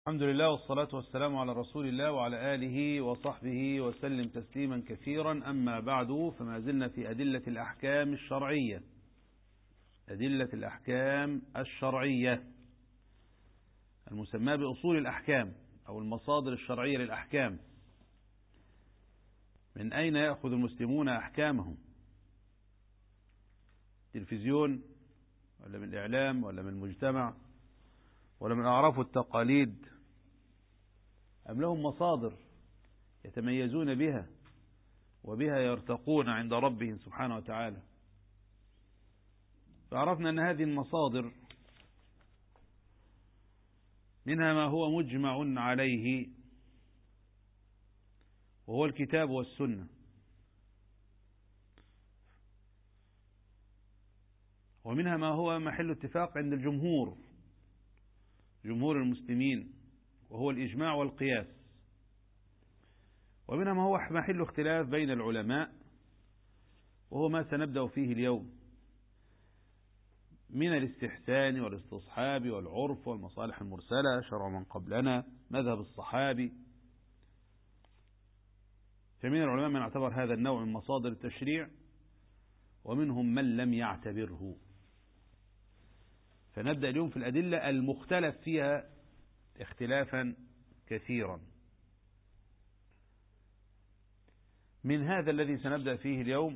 الحمد لله والصلاة والسلام على رسول الله وعلى آله وصحبه وسلم تسليما كثيرا. أما بعد، فما زلنا في أدلة الأحكام الشرعية. أدلة الأحكام الشرعية المسمى بأصول الأحكام أو المصادر الشرعية للأحكام. من أين يأخذ المسلمون أحكامهم؟ تلفزيون ولا من الإعلام ولا من المجتمع ولا من أعراف التقاليد، أم لهم مصادر يتميزون بها وبها يرتقون عند ربهم سبحانه وتعالى؟ فعرفنا أن هذه المصادر منها ما هو مجمع عليه وهو الكتاب والسنة، ومنها ما هو محل اتفاق عند الجمهور، جمهور المسلمين، وهو الإجماع والقياس، ومنها ما هو محل اختلاف بين العلماء، وهو ما سنبدأ فيه اليوم من الاستحسان والاستصحاب والعرف والمصالح المرسلة، شرع من قبلنا، مذهب الصحابي. فمن العلماء من اعتبر هذا النوع من مصادر التشريع، ومنهم من لم يعتبره. فنبدأ اليوم في الأدلة المختلف فيها اختلافا كثيرا. من هذا الذي سنبدأ فيه اليوم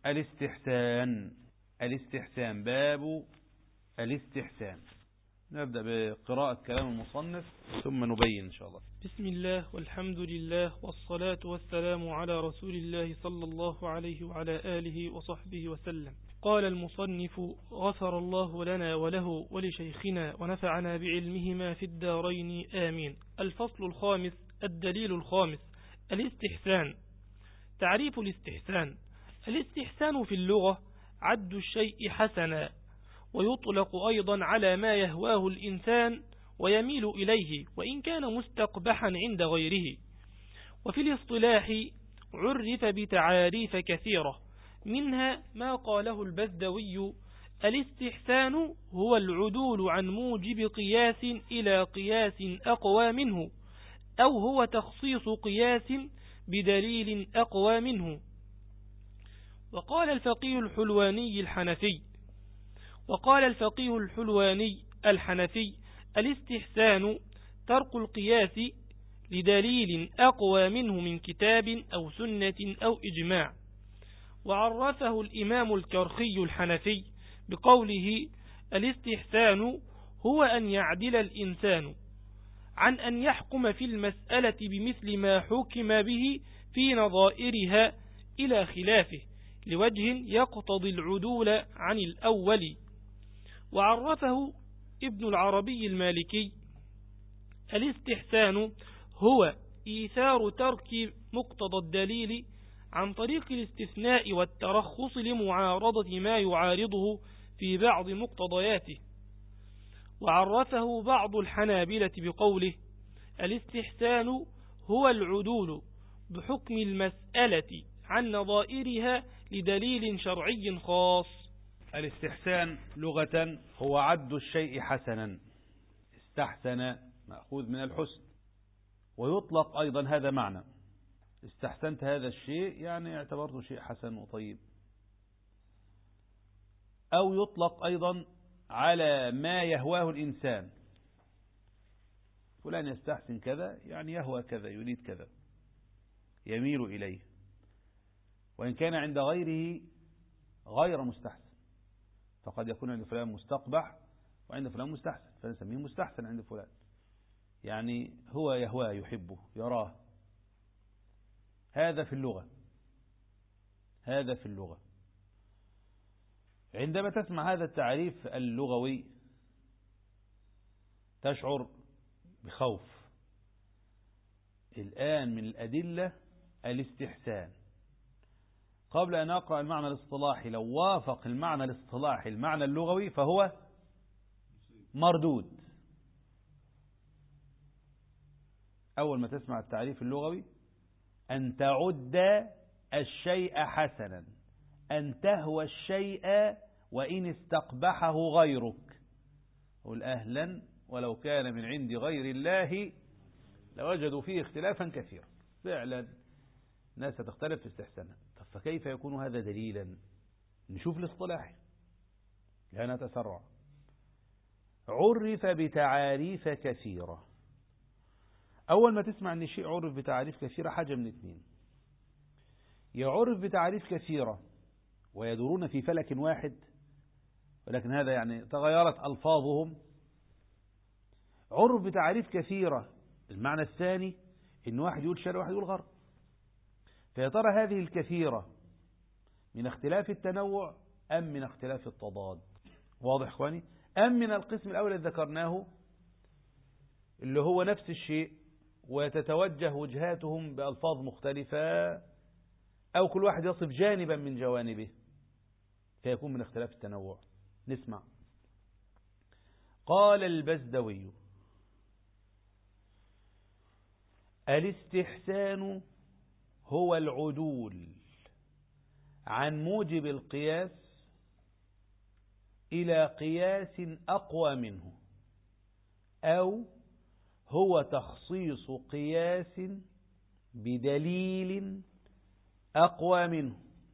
الاستحسان، باب الاستحسان. نبدأ بقراءة كلام المصنف ثم نبين إن شاء الله. بسم الله والحمد لله والصلاة والسلام على رسول الله صلى الله عليه وعلى آله وصحبه وسلم. قال المصنف: غفر الله لنا وله ولشيخنا ونفعنا بعلمهما في الدارين آمين. الفصل الخامس، الدليل الخامس، الاستحسان. تعريف الاستحسان: الاستحسان في اللغة عد الشيء حسنا، ويطلق أيضا على ما يهواه الإنسان ويميل إليه وإن كان مستقبحا عند غيره. وفي الاصطلاح عرف بتعاريف كثيرة، منها ما قاله البزدوي: الاستحسان هو العدول عن موجب قياس إلى قياس أقوى منه، أو هو تخصيص قياس بدليل أقوى منه. وقال الفقيه الحلواني الحنفي: الاستحسان ترك القياس لدليل أقوى منه من كتاب أو سنة أو إجماع. وعرفه الإمام الكرخي الحنفي بقوله: الاستحسان هو أن يعدل الإنسان عن أن يحكم في المسألة بمثل ما حكم به في نظائرها إلى خلافه، لوجه يقتضي العدول عن الأول. وعرفه ابن العربي المالكي: الاستحسان هو إيثار ترك مقتضى الدليل عن طريق الاستثناء والترخص لمعارضة ما يعارضه في بعض مقتضياته. وعرفه بعض الحنابلة بقوله: الاستحسان هو العدول بحكم المسألة عن نظائرها لدليل شرعي خاص. الاستحسان لغة هو عد الشيء حسنا، استحسن مأخوذ من الحسن، ويطلق أيضا هذا معنى، استحسنت هذا الشيء يعني اعتبرته شيء حسن وطيب. أو يطلق أيضا على ما يهواه الإنسان، فلان يستحسن كذا يعني يهوى كذا، يريد كذا، يميل إليه، وإن كان عند غيره غير مستحسن. فقد يكون عند فلان مستقبح وعند فلان مستحسن، فنسميه مستحسن عند فلان، يعني هو يهواه، يحبه، يراه. هذا في اللغة. عندما تسمع هذا التعريف اللغوي تشعر بخوف. الآن من الأدلة الاستحسان. قبل أن أقرأ المعنى الاصطلاحي، لو وافق المعنى الاصطلاحي المعنى اللغوي فهو مردود. أول ما تسمع التعريف اللغوي: أن تعد الشيء حسنا، أن تهوى الشيء وإن استقبحه غيرك. قل أهلا ولو كان من عند غير الله لوجدوا فيه اختلافا كثيرا. فعلا ناس تختلف في استحسانها. طب فكيف يكون هذا دليلا؟ نشوف الاصطلاح لا نتسرع. عرف بتعاريف كثيرة. أول ما تسمع أن شيء عرف بتعاريف كثيرة حاجة من اثنين: يعرف بتعاريف كثيرة ويدورون في فلك واحد، ولكن هذا يعني تغيرت ألفاظهم. عرف بتعاريف كثيرة المعنى الثاني إن واحد يقول شرق واحد يقول غرب. فيا ترى هذه الكثيرة من اختلاف التنوع أم من اختلاف التضاد؟ واضح إخواني؟ أم من القسم الأول الذي ذكرناه اللي هو نفس الشيء وتتوجه وجهاتهم بألفاظ مختلفة، أو كل واحد يصف جانبا من جوانبه فيكون من اختلاف التنوع. نسمع. قال البزدوي: الاستحسان هو العدول عن موجب القياس إلى قياس أقوى منه، أو هو تخصيص قياس بدليل أقوى منه.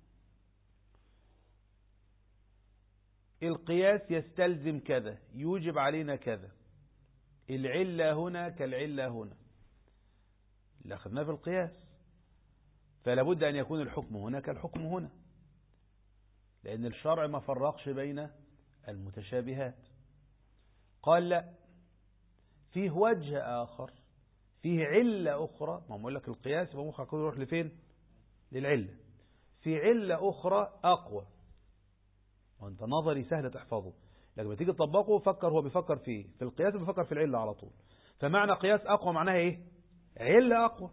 القياس يستلزم كذا، يوجب علينا كذا، العلة هنا كالعلة هنا اللي أخذناه في القياس، فلا بد أن يكون الحكم هنا كالحكم هنا، لأن الشرع ما فرقش بين المتشابهات. قال لا، فيه وجه آخر، فيه علة أخرى. ما أقول لك القياس يبقى مخك يروح لفين؟ للعلة. في علة أخرى أقوى، وأنت نظري سهل تحفظه، لكن لما تيجي تطبقه فكر هو بيفكر فيه. في القياس بيفكر في العلة على طول. فمعنى قياس أقوى معناها إيه؟ علة أقوى.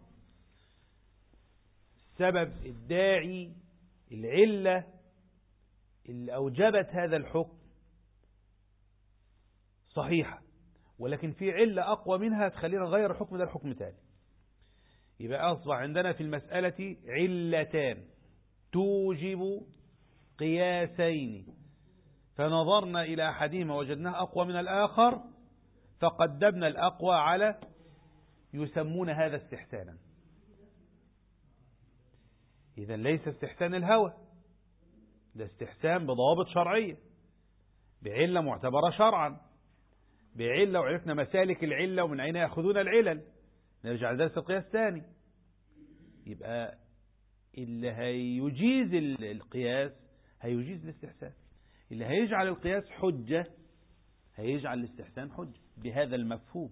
السبب الداعي، العلة اللي أوجبت هذا الحكم صحيحة، ولكن في علة أقوى منها تخلينا نغير الحكم ده لحكم تاني. يبقى أصبح عندنا في المسألة علتان توجب قياسين، فنظرنا إلى أحدهما وجدناه أقوى من الآخر فقدمنا الأقوى على، يسمون هذا استحسانا. إذا ليس استحسان الهوى، ده استحسان بضوابط شرعية، بعلة معتبرة شرعا، بعلة وعرفنا مسالك العلة ومن أين يأخذون العلل. نرجع لدرس القياس ثاني. يبقى اللي هيجيز القياس هيجيز الاستحسان، اللي هيجعل القياس حجة هيجعل الاستحسان حجة بهذا المفهوم.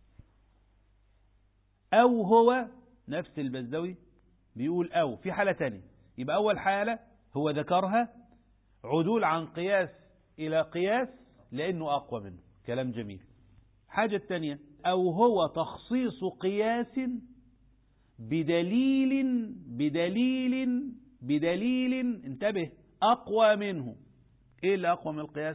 أو هو نفس البزدوي بيقول أو في حالة تانية. يبقى أول حالة هو ذكرها عدول عن قياس إلى قياس لأنه أقوى منه، كلام جميل. حاجة تانية أو هو تخصيص قياس بدليل انتبه أقوى منه. إيه اللي أقوى من القياس؟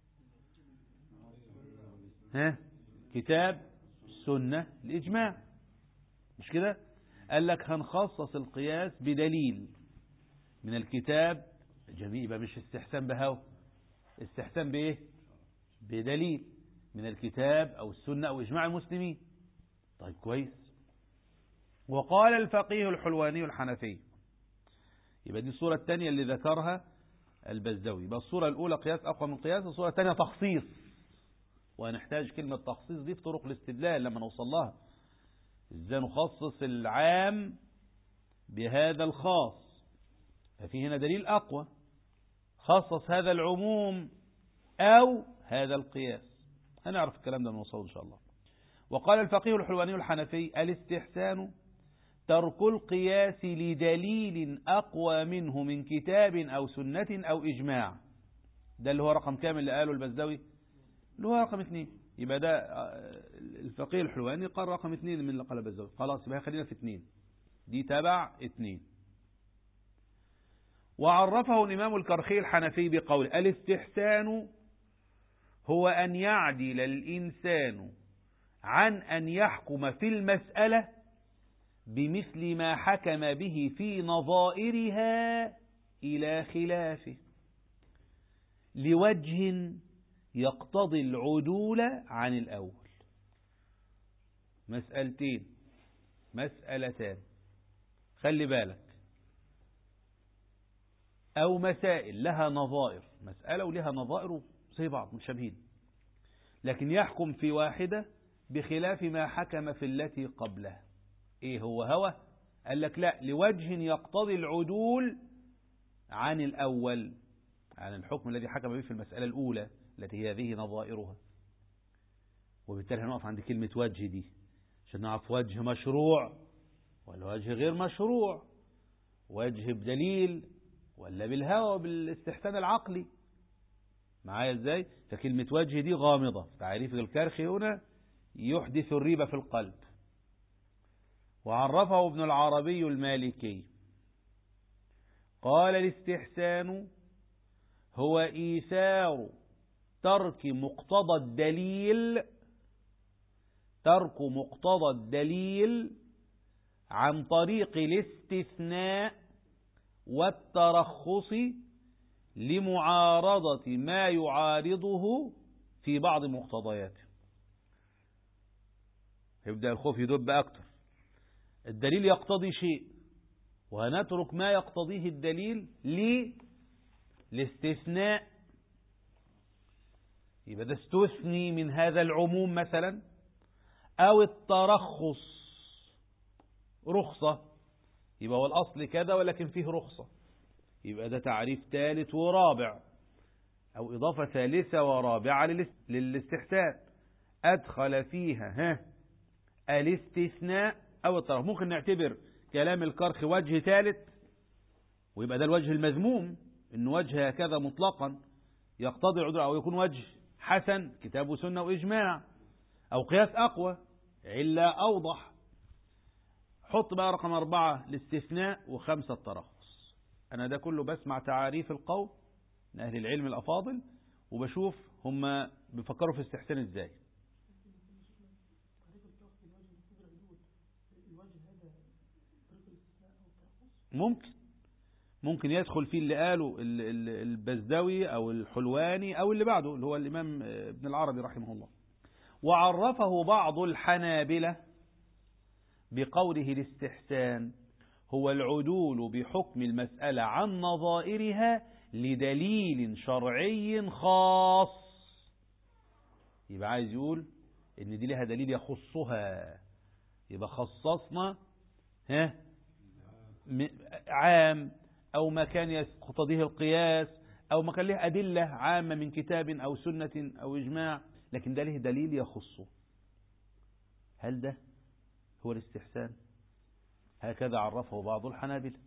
كتاب، السنة، الإجماع، مش كده؟ قال لك هنخصص القياس بدليل من الكتاب. جميل، يبقى مش استحسان بهوى، استحسان بإيه؟ بدليل من الكتاب أو السنة أو إجماع المسلمين. طيب كويس. وقال الفقيه الحلواني الحنفي، يبقى دي الصورة الثانية اللي ذكرها البزدوي. يبقى الصورة الأولى قياس أقوى من قياس، الصورة الثانية تخصيص، وهنحتاج كلمة تخصيص دي في طرق الاستدلال لما نوصل لها. إزاي نخصص العام بهذا الخاص؟ ففي هنا دليل أقوى خصص هذا العموم أو هذا القياس. هنعرف الكلام ده نوصله إن شاء الله. وقال الفقيه الحلواني الحنفي الاستحسان ترك القياس لدليل أقوى منه من كتاب أو سنة أو إجماع. ده اللي هو رقم كامل اللي قاله البزدوي، اللي هو رقم 2. يبقى ده الفقيه الحلواني قال رقم 2 من اللي قال البزدوي. خلاص يبقى خلينا في 2، دي تبع 2. وعرفه الإمام الكرخي الحنفي بقول الاستحسان هو أن يعدل الإنسان عن أن يحكم في المسألة بمثل ما حكم به في نظائرها إلى خلافه لوجه يقتضي العدول عن الأول. مسألتين، مسألتان، خلي بالك، أو مسائل لها نظائر، مسألة ولها نظائر زي بعض مشابهين، لكن يحكم في واحدة بخلاف ما حكم في التي قبلها. إيه هو هوى؟ قال لك لا، لوجه يقتضي العدول عن الأول، عن الحكم الذي حكم به في المسألة الأولى التي هي هذه نظائرها. وبالتالي هنقف عند كلمة وجه دي عشان نعرف وجه مشروع ولا وجه غير مشروع، وجه بدليل ولا بالهوى بالاستحسان العقلي. معايا ازاي؟ فكلمة وجه دي غامضة في تعريف الكرخي هنا يحدث الريبة في القلب. وعرفه ابن العربي المالكي قال: الاستحسان هو إيثار ترك مقتضى الدليل، ترك مقتضى الدليل عن طريق الاستثناء والترخص لمعارضة ما يعارضه في بعض مقتضياته. يبدأ الخوف يدب أكتر. الدليل يقتضي شيء وهنترك ما يقتضيه الدليل للاستثناء، يبقى ده استثني من هذا العموم مثلا، أو الترخص، رخصة، يبقى هو الأصل كذا ولكن فيه رخصة، يبقى ده تعريف ثالث ورابع، أو إضافة ثالثة ورابعة للاستحسان، أدخل فيها الاستثناء أو الترخص. ممكن نعتبر كلام الكرخ وجه ثالث ويبقى ده الوجه المذموم، إن وجه هكذا مطلقا يقتضي العدول، أو يكون وجه حسن كتاب وسنة وإجماع، أو قياس أقوى علة أوضح. حط بقى رقم 4 الاستثناء و5 الترخص. أنا ده كله بسمع تعاريف القوم من أهل العلم الأفاضل وبشوف هم بيفكروا في الاستحسان إزاي. ممكن يدخل فيه اللي قاله البزدوي أو الحلواني أو اللي بعده اللي هو الإمام ابن العربي رحمه الله. وعرفه بعض الحنابلة بقوله الاستحسان هو العدول بحكم المسألة عن نظائرها لدليل شرعي خاص. يبقى عايز يقول ان دي لها دليل يخصها، يبقى خصصنا عام، او ما كان يقتضيه القياس، او ما كان له أدلة عامة من كتاب او سنة او اجماع، لكن ده له دليل يخصه. هل ده هو الاستحسان؟ هكذا عرفه بعض الحنابلة.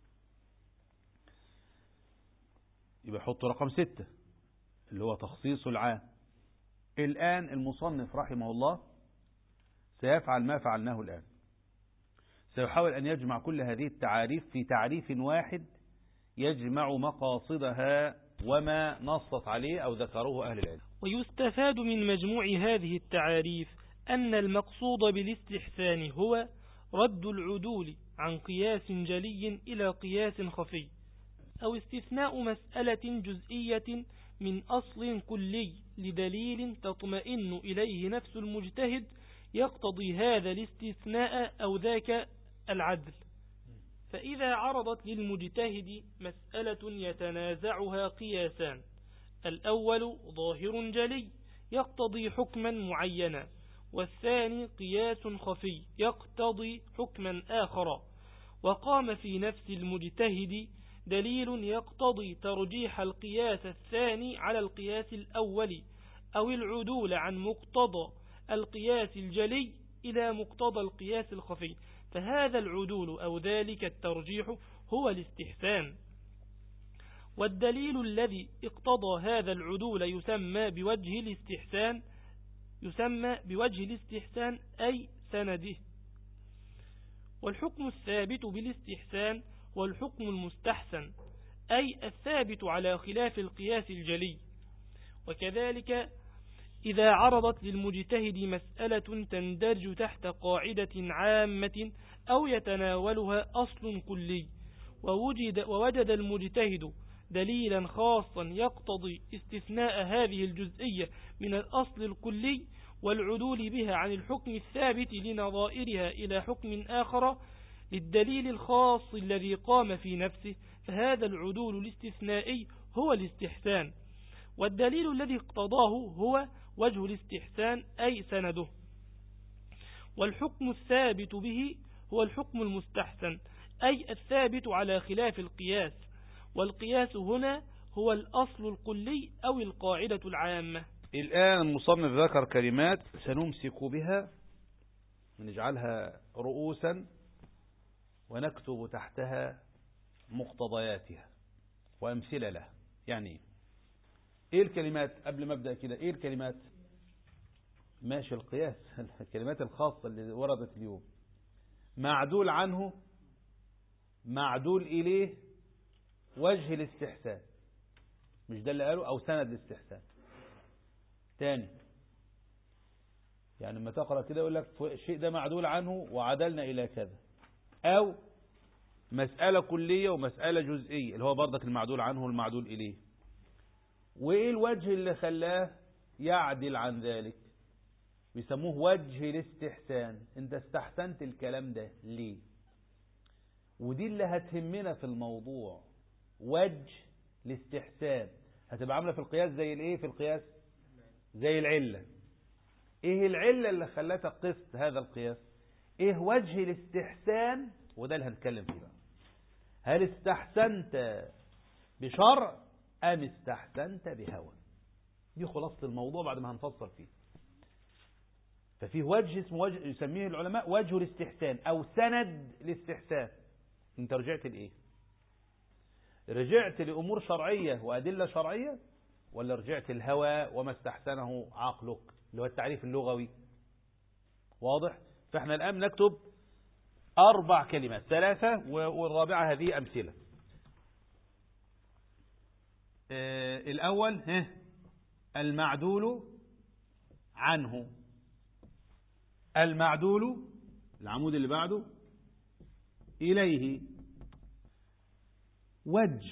يبقى يحط رقم 6 اللي هو تخصيص العام. الآن المصنف رحمه الله سيفعل ما فعلناه الآن، سيحاول أن يجمع كل هذه التعاريف في تعريف واحد يجمع مقاصدها وما نصت عليه أو ذكروه أهل العلم. ويستفاد من مجموع هذه التعاريف أن المقصود بالاستحسان هو رد العدول عن قياس جلي إلى قياس خفي، أو استثناء مسألة جزئية من أصل كلي لدليل تطمئن إليه نفس المجتهد يقتضي هذا الاستثناء أو ذاك العدل. فإذا عرضت للمجتهد مسألة يتنازعها قياسان، الأول ظاهر جلي يقتضي حكما معينا، والثاني قياس خفي يقتضي حكما آخر، وقام في نفس المجتهد دليل يقتضي ترجيح القياس الثاني على القياس الأول، أو العدول عن مقتضى القياس الجلي إلى مقتضى القياس الخفي، فهذا العدول أو ذلك الترجيح هو الاستحسان. والدليل الذي اقتضى هذا العدول يسمى بوجه الاستحسان أي سنده. والحكم الثابت بالاستحسان والحكم المستحسن أي الثابت على خلاف القياس الجلي. وكذلك إذا عرضت للمجتهد مسألة تندرج تحت قاعدة عامة أو يتناولها أصل كلي ووجد المجتهد دليلا خاصا يقتضي استثناء هذه الجزئية من الأصل الكلي، والعدول بها عن الحكم الثابت لنظائرها إلى حكم آخر للدليل الخاص الذي قام في نفسه، فهذا العدول الاستثنائي هو الاستحسان، والدليل الذي اقتضاه هو وجه الاستحسان أي سنده، والحكم الثابت به هو الحكم المستحسن أي الثابت على خلاف القياس، والقياس هنا هو الأصل الكلي أو القاعدة العامة. الآن المصنف ذكر كلمات سنمسك بها ونجعلها رؤوسا ونكتب تحتها مقتضياتها وأمثلة لها. يعني إيه الكلمات؟ قبل ما أبدأ كده، إيه الكلمات؟ ماشي، القياس الكلمات الخاصة اللي وردت اليوم: معدول عنه، معدول إليه، وجه الاستحسان، مش ده اللي قاله؟ أو سند الاستحسان. تاني، يعني لما تقرأ كده يقول لك الشيء ده معدول عنه وعدلنا إلى كذا، أو مسألة كلية ومسألة جزئية اللي هو برضك المعدول عنه والمعدول إليه. وإيه الوجه اللي خلاه يعدل عن ذلك؟ بيسموه وجه الاستحسان. انت استحسنت الكلام ده ليه؟ ودي اللي هتهمنا في الموضوع، وجه الاستحسان. هتبقى عاملة في القياس زي الايه؟ في القياس زي العلة. ايه العلة اللي خلتك قست هذا القياس؟ ايه وجه الاستحسان؟ وده اللي هنتكلم فيه بقى. هل استحسنت بشرع ام استحسنت بهوى؟ دي خلاصة الموضوع بعد ما هنفصل فيه. ففيه وجه اسمه وجه يسميه العلماء وجه الاستحسان او سند الاستحسان. انت رجعت لايه؟ رجعت لامور شرعية وادلة شرعية، ولا رجعت الهوى وما استحسنه عقلك اللي هو التعريف اللغوي؟ واضح؟ فاحنا الان نكتب 4 كلمات، 3 والرابعة هذه امثلة. الاول المعدول عنه. المعدول العمود اللي بعده إليه. وجه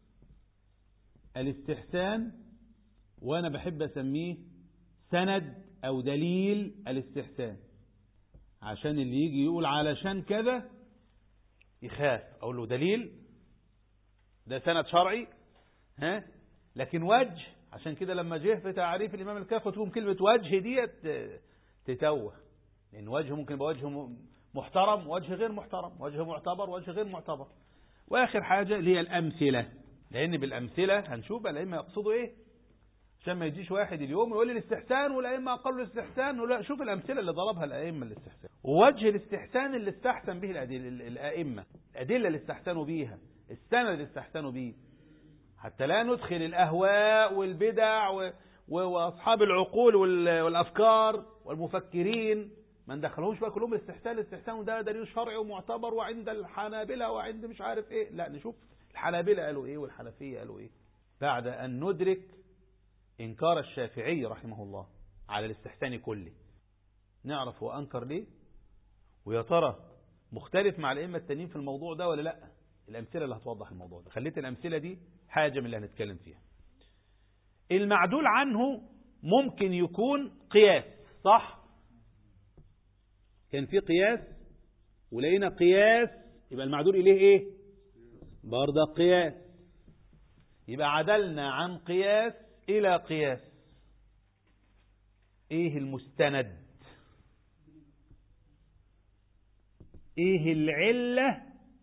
الاستحسان، وأنا بحب أسميه سند أو دليل الاستحسان، عشان اللي يجي يقول علشان كذا يخاف. أقول له دليل ده سند شرعي، لكن وجه، عشان كده لما جه في تعريف الإمام الكافي تقوم كلمة وجه ديت تتوه، لأن وجه ممكن يبقى وجه محترم، وجه غير محترم، وجه معتبر، وجه غير معتبر. وآخر حاجة اللي هي الأمثلة، لأن بالأمثلة هنشوف الأئمة يقصدوا إيه، عشان ما يجيش واحد اليوم يقول لي الاستحسان والأئمة أقلوا الاستحسان. لا، شوف الأمثلة اللي ضربها الأئمة الاستحسان، ووجه الاستحسان اللي استحسن به الأئمة، الأدلة اللي استحسنوا بيها، السند اللي استحسنوا بيه، حتى لا ندخل الأهواء والبدع وأصحاب العقول والأفكار والمفكرين ما ندخلهمش بقى كلهم الاستحسان وده دليل شرعي ومعتبر وعند الحنابلة وعند مش عارف ايه. لا، نشوف الحنابلة قالوا ايه والحنفية قالوا ايه، بعد أن ندرك إنكار الشافعي رحمه الله على الاستحسان كله. نعرف هو أنكر ليه، ويا ترى مختلف مع الأئمة التانيين في الموضوع ده ولا لا. الأمثلة اللي هتوضح الموضوع ده، خليت الأمثلة دي حاجة من اللي هنتكلم فيها. المعدول عنه ممكن يكون قياس، صح؟ كان في قياس ولقينا قياس، يبقى المعدول إليه إيه؟ برضه قياس. يبقى عدلنا عن قياس إلى قياس. إيه المستند؟ إيه العلة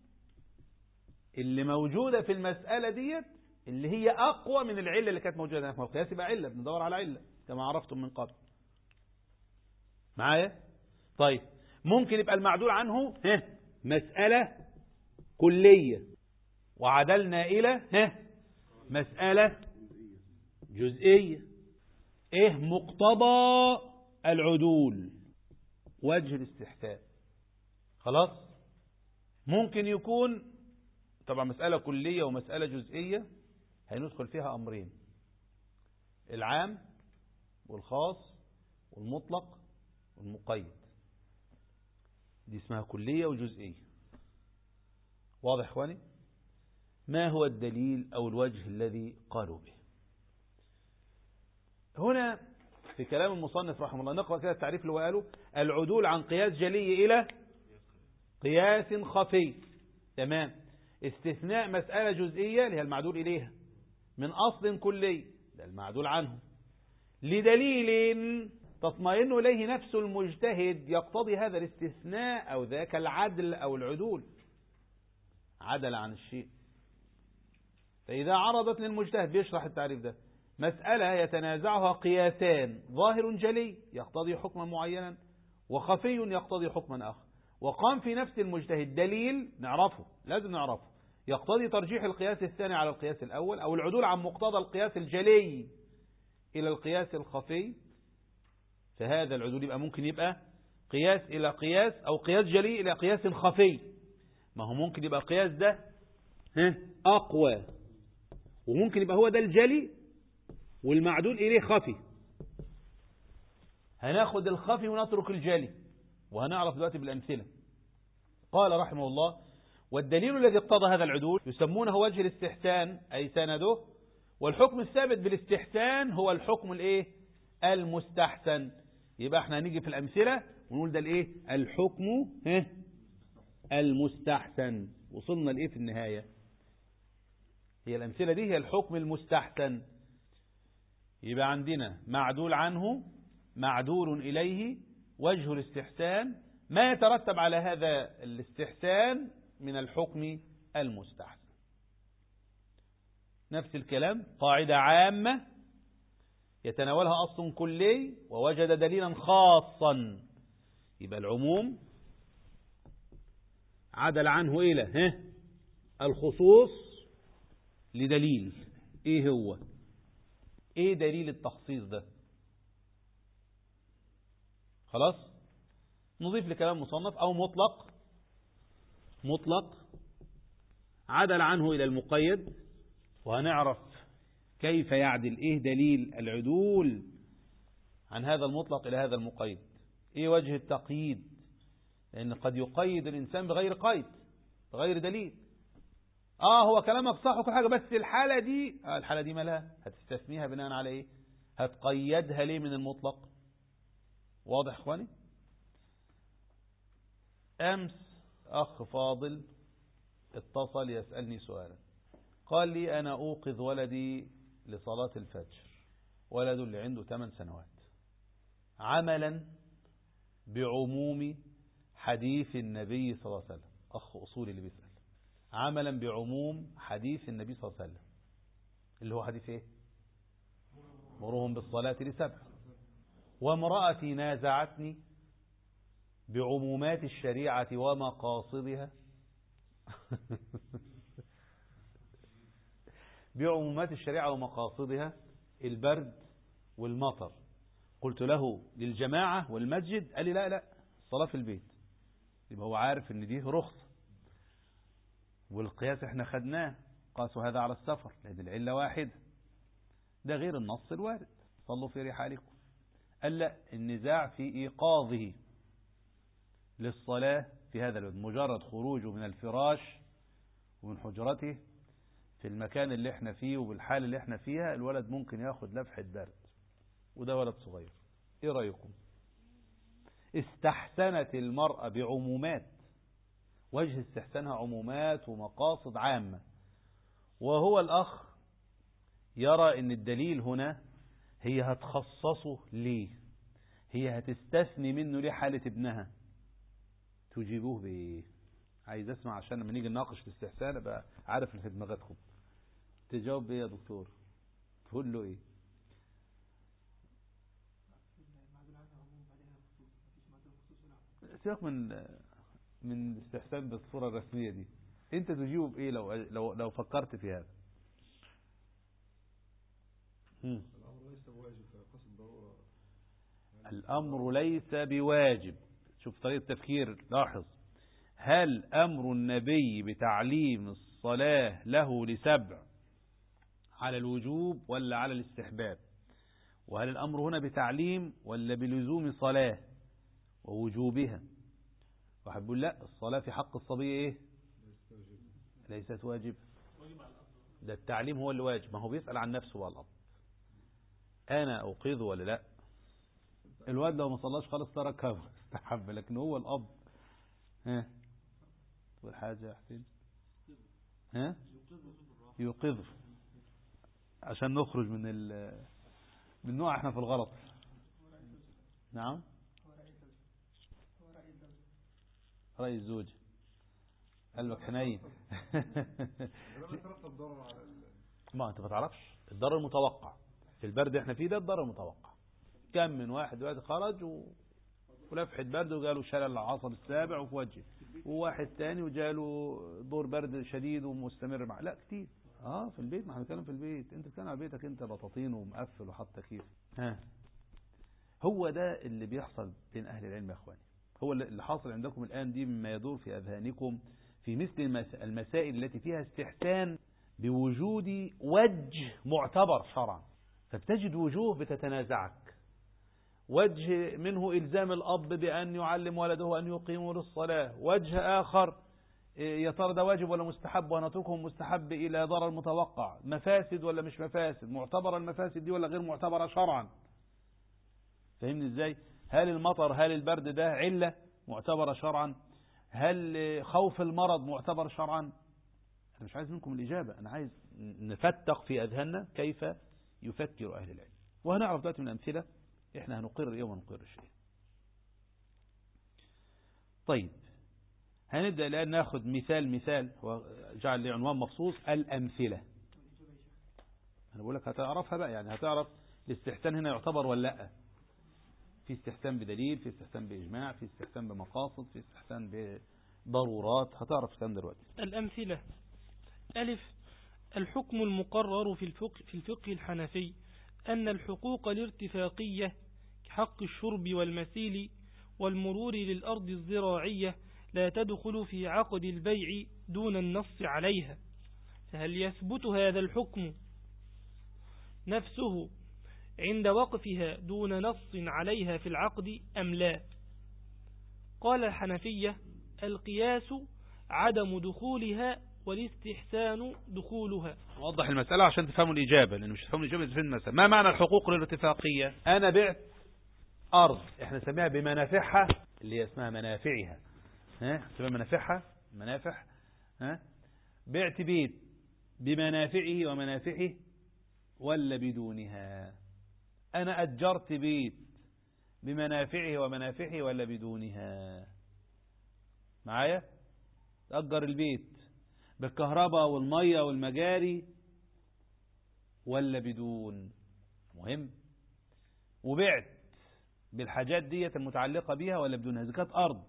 اللي موجودة في المسألة ديت اللي هي أقوى من العلة اللي كانت موجودة في القياس؟ يبقى علة، بندور على علة كما عرفتم من قبل. معايا؟ طيب، ممكن يبقى المعدول عنه مسألة كلية وعدلنا إلى مسألة جزئية. إيه مقتضى العدول؟ وجه الاستحسان. خلاص. ممكن يكون طبعا مسألة كلية ومسألة جزئية هندخل فيها أمرين: العام والخاص والمطلق والمقيد. دي اسمها كلية وجزئية. واضح اخواني؟ ما هو الدليل أو الوجه الذي قالوا به؟ هنا في كلام المصنف رحمه الله. نقرأ كده التعريف اللي هو قاله: العدول عن قياس جلي إلى قياس خفي. تمام. استثناء مسألة جزئية اللي هي المعدول إليها من أصل كلي، ده المعدول عنه، لدليل تطمئن إليه نفس المجتهد يقتضي هذا الاستثناء أو ذاك العدل أو العدول، عدل عن الشيء. فإذا عرضت للمجتهد، بيشرح التعريف ده، مسألة يتنازعها قياسان، ظاهر جلي يقتضي حكما معينا وخفي يقتضي حكما آخر، وقام في نفس المجتهد دليل نعرفه، لازم نعرفه، يقتضي ترجيح القياس الثاني على القياس الأول أو العدول عن مقتضى القياس الجلي إلى القياس الخفي. فهذا العدول يبقى ممكن يبقى قياس إلى قياس أو قياس جلي إلى قياس خفي. ما هو ممكن يبقى قياس ده أقوى، وممكن يبقى هو ده الجلي والمعدول إليه خفي. هناخد الخفي ونترك الجلي، وهنعرف دلوقتي بالأمثلة. قال رحمه الله: والدليل الذي اقتضى هذا العدول يسمونه وجه الاستحسان أي سنده، والحكم الثابت بالاستحسان هو الحكم الايه؟ المستحسن. يبقى احنا هنيجي في الأمثلة ونقول ده الايه؟ الحكم المستحسن. وصلنا لايه في النهاية؟ هي الأمثلة دي هي الحكم المستحسن. يبقى عندنا معدول عنه، معدول إليه، وجه الاستحسان، ما يترتب على هذا الاستحسان من الحكم المستحسن. نفس الكلام، قاعدة عامة يتناولها أصل كلي ووجد دليلا خاصا، يبقى العموم عدل عنه إلى الخصوص لدليل. إيه هو؟ إيه دليل التخصيص ده؟ خلاص، نضيف لكلام مصنف: أو مطلق عدل عنه إلى المقيد، وهنعرف كيف يعدل. إيه دليل العدول عن هذا المطلق إلى هذا المقيد؟ إيه وجه التقييد؟ لأن قد يقيد الإنسان بغير قيد، بغير دليل. هو كلامك صح وكل حاجة، بس الحالة دي الحالة دي مالها؟ هتستثنيها بناء على إيه؟ هتقيدها ليه من المطلق؟ واضح إخواني؟ أمس أخ فاضل اتصل يسألني سؤالا، قال لي: أنا أوقظ ولدي لصلاة الفجر، ولد اللي عنده 8 سنوات، عملا بعموم حديث النبي صلى الله عليه وسلم. أخ أصولي اللي بيسأل، عملا بعموم حديث النبي صلى الله عليه وسلم، اللي هو حديث إيه؟ مرهم بالصلاة ل7. وامرأتي نازعتني بعمومات الشريعة ومقاصدها بعمومات الشريعة ومقاصدها البرد والمطر. قلت له: للجماعة والمسجد؟ قال لي: لا، الصلاة في البيت. يبقى هو عارف ان دي رخصة، والقياس احنا خدناه، قاسوا هذا على السفر لأن العلة واحدة، ده غير النص الوارد: صلوا في رحالكم. قال لا، النزاع في إيقاظه للصلاة في هذا الوقت، مجرد خروجه من الفراش ومن حجرته في المكان اللي احنا فيه وبالحال اللي احنا فيها، الولد ممكن ياخد لفحة برد، وده ولد صغير. ايه رأيكم؟ استحسنت المرأة بعمومات، وجه استحسانها عمومات ومقاصد عامة، وهو الأخ يرى ان الدليل هنا هي هتخصصه ليه، هي هتستثني منه ليه حالة ابنها. تجيبوه بايه؟ عايز اسمع عشان لما نيجي نناقش في الاستحسان ابقى عارف اللي في دماغكم. تجاوب بايه يا دكتور؟ تقول له ايه؟ سيبك من الاستحسان بالصورة الرسمية دي، انت تجيبه بايه لو فكرت في هذا؟ الأمر ليس بواجب. شوف طريقة التفكير، لاحظ: هل أمر النبي بتعليم الصلاة له ل7 على الوجوب ولا على الاستحباب؟ وهل الأمر هنا بتعليم ولا بلزوم صلاة ووجوبها؟ واحد بيقول لا، الصلاة في حق الصبي ايه؟ ليست واجب، ده التعليم هو اللي واجب. ما هو بيسأل عن نفسه بقى الأب، أنا أوقظه ولا لا؟ الواد لو ما صلاش خالص تركها استحب، لكن هو الأب. ها تقول حاجة يا حسين؟ ها يوقظ عشان نخرج من نوع احنا في الغلط. نعم رأي الزوج قلبك حنين. ما انت ما تعرفش الضرر المتوقع في البرد احنا فيه، ده الضرر المتوقع. كم من واحد دلوقتي خرج ولفحة برد وجاله شلل العصب السابع وفي وجهه، وواحد تاني وجاله دور برد شديد ومستمر معه. لا كتير. في البيت، ما احنا بنتكلم في البيت، انت بتتكلم على بيتك انت بطاطين ومقفل وحاط تكييف. هو ده اللي بيحصل بين اهل العلم يا اخواني، هو اللي حاصل عندكم الان دي مما يدور في اذهانكم في مثل المسائل التي فيها استحسان بوجود وجه معتبر شرعا، فبتجد وجوه بتتنازعك. وجه منه إلزام الأب بأن يعلم ولده أن يقيموا للصلاة، وجه آخر يا ترى ده واجب ولا مستحب ونتركهم مستحب إلى ضرر متوقع، مفاسد ولا مش مفاسد، معتبرة المفاسد دي ولا غير معتبرة شرعا. فهمني إزاي؟ هل المطر هل البرد ده علة معتبرة شرعا؟ هل خوف المرض معتبر شرعا؟ أنا مش عايز منكم الإجابة، أنا عايز نفتق في أذهاننا كيف يفكر أهل العلم، وهنعرف دلوقتي من أمثلة إحنا هنقر إيه وما نقرش إيه. طيب هنبدأ الآن ناخد مثال هو جعل لي عنوان مخصوص، الأمثلة. أنا بقول لك هتعرفها بقى، يعني هتعرف الاستحسان هنا يعتبر ولا لا. في استحسان بدليل، في استحسان بإجماع، في استحسان بمقاصد، في استحسان بضرورات، هتعرف استحسان دلوقتي. الأمثلة: ألف، الحكم المقرر في الفقه الحنفي أن الحقوق الارتفاقية كحق الشرب والمسيل والمرور للأرض الزراعية لا تدخل في عقد البيع دون النص عليها، فهل يثبت هذا الحكم نفسه عند وقفها دون نص عليها في العقد أم لا؟ قال الحنفية: القياس عدم دخولها والاستحسان دخولها. وضح المسألة عشان تفهموا الإجابة، لأنه مش تفهموا الإجابة تفهم المسألة. ما معنى الحقوق الارتفاقية؟ أنا بعت أرض احنا نسميها بمنافعها، اللي هي اسمها منافعها، اسمها منافعها، منافع. بعت بيت بمنافعه ومنافعه ولا بدونها؟ أنا أجرت بيت بمنافعه ومنافعه ولا بدونها؟ معايا؟ تأجر البيت بالكهرباء والمية والمجاري ولا بدون؟ مهم. وبعت بالحاجات دي المتعلقة بيها ولا بدونها؟ إذا كانت أرض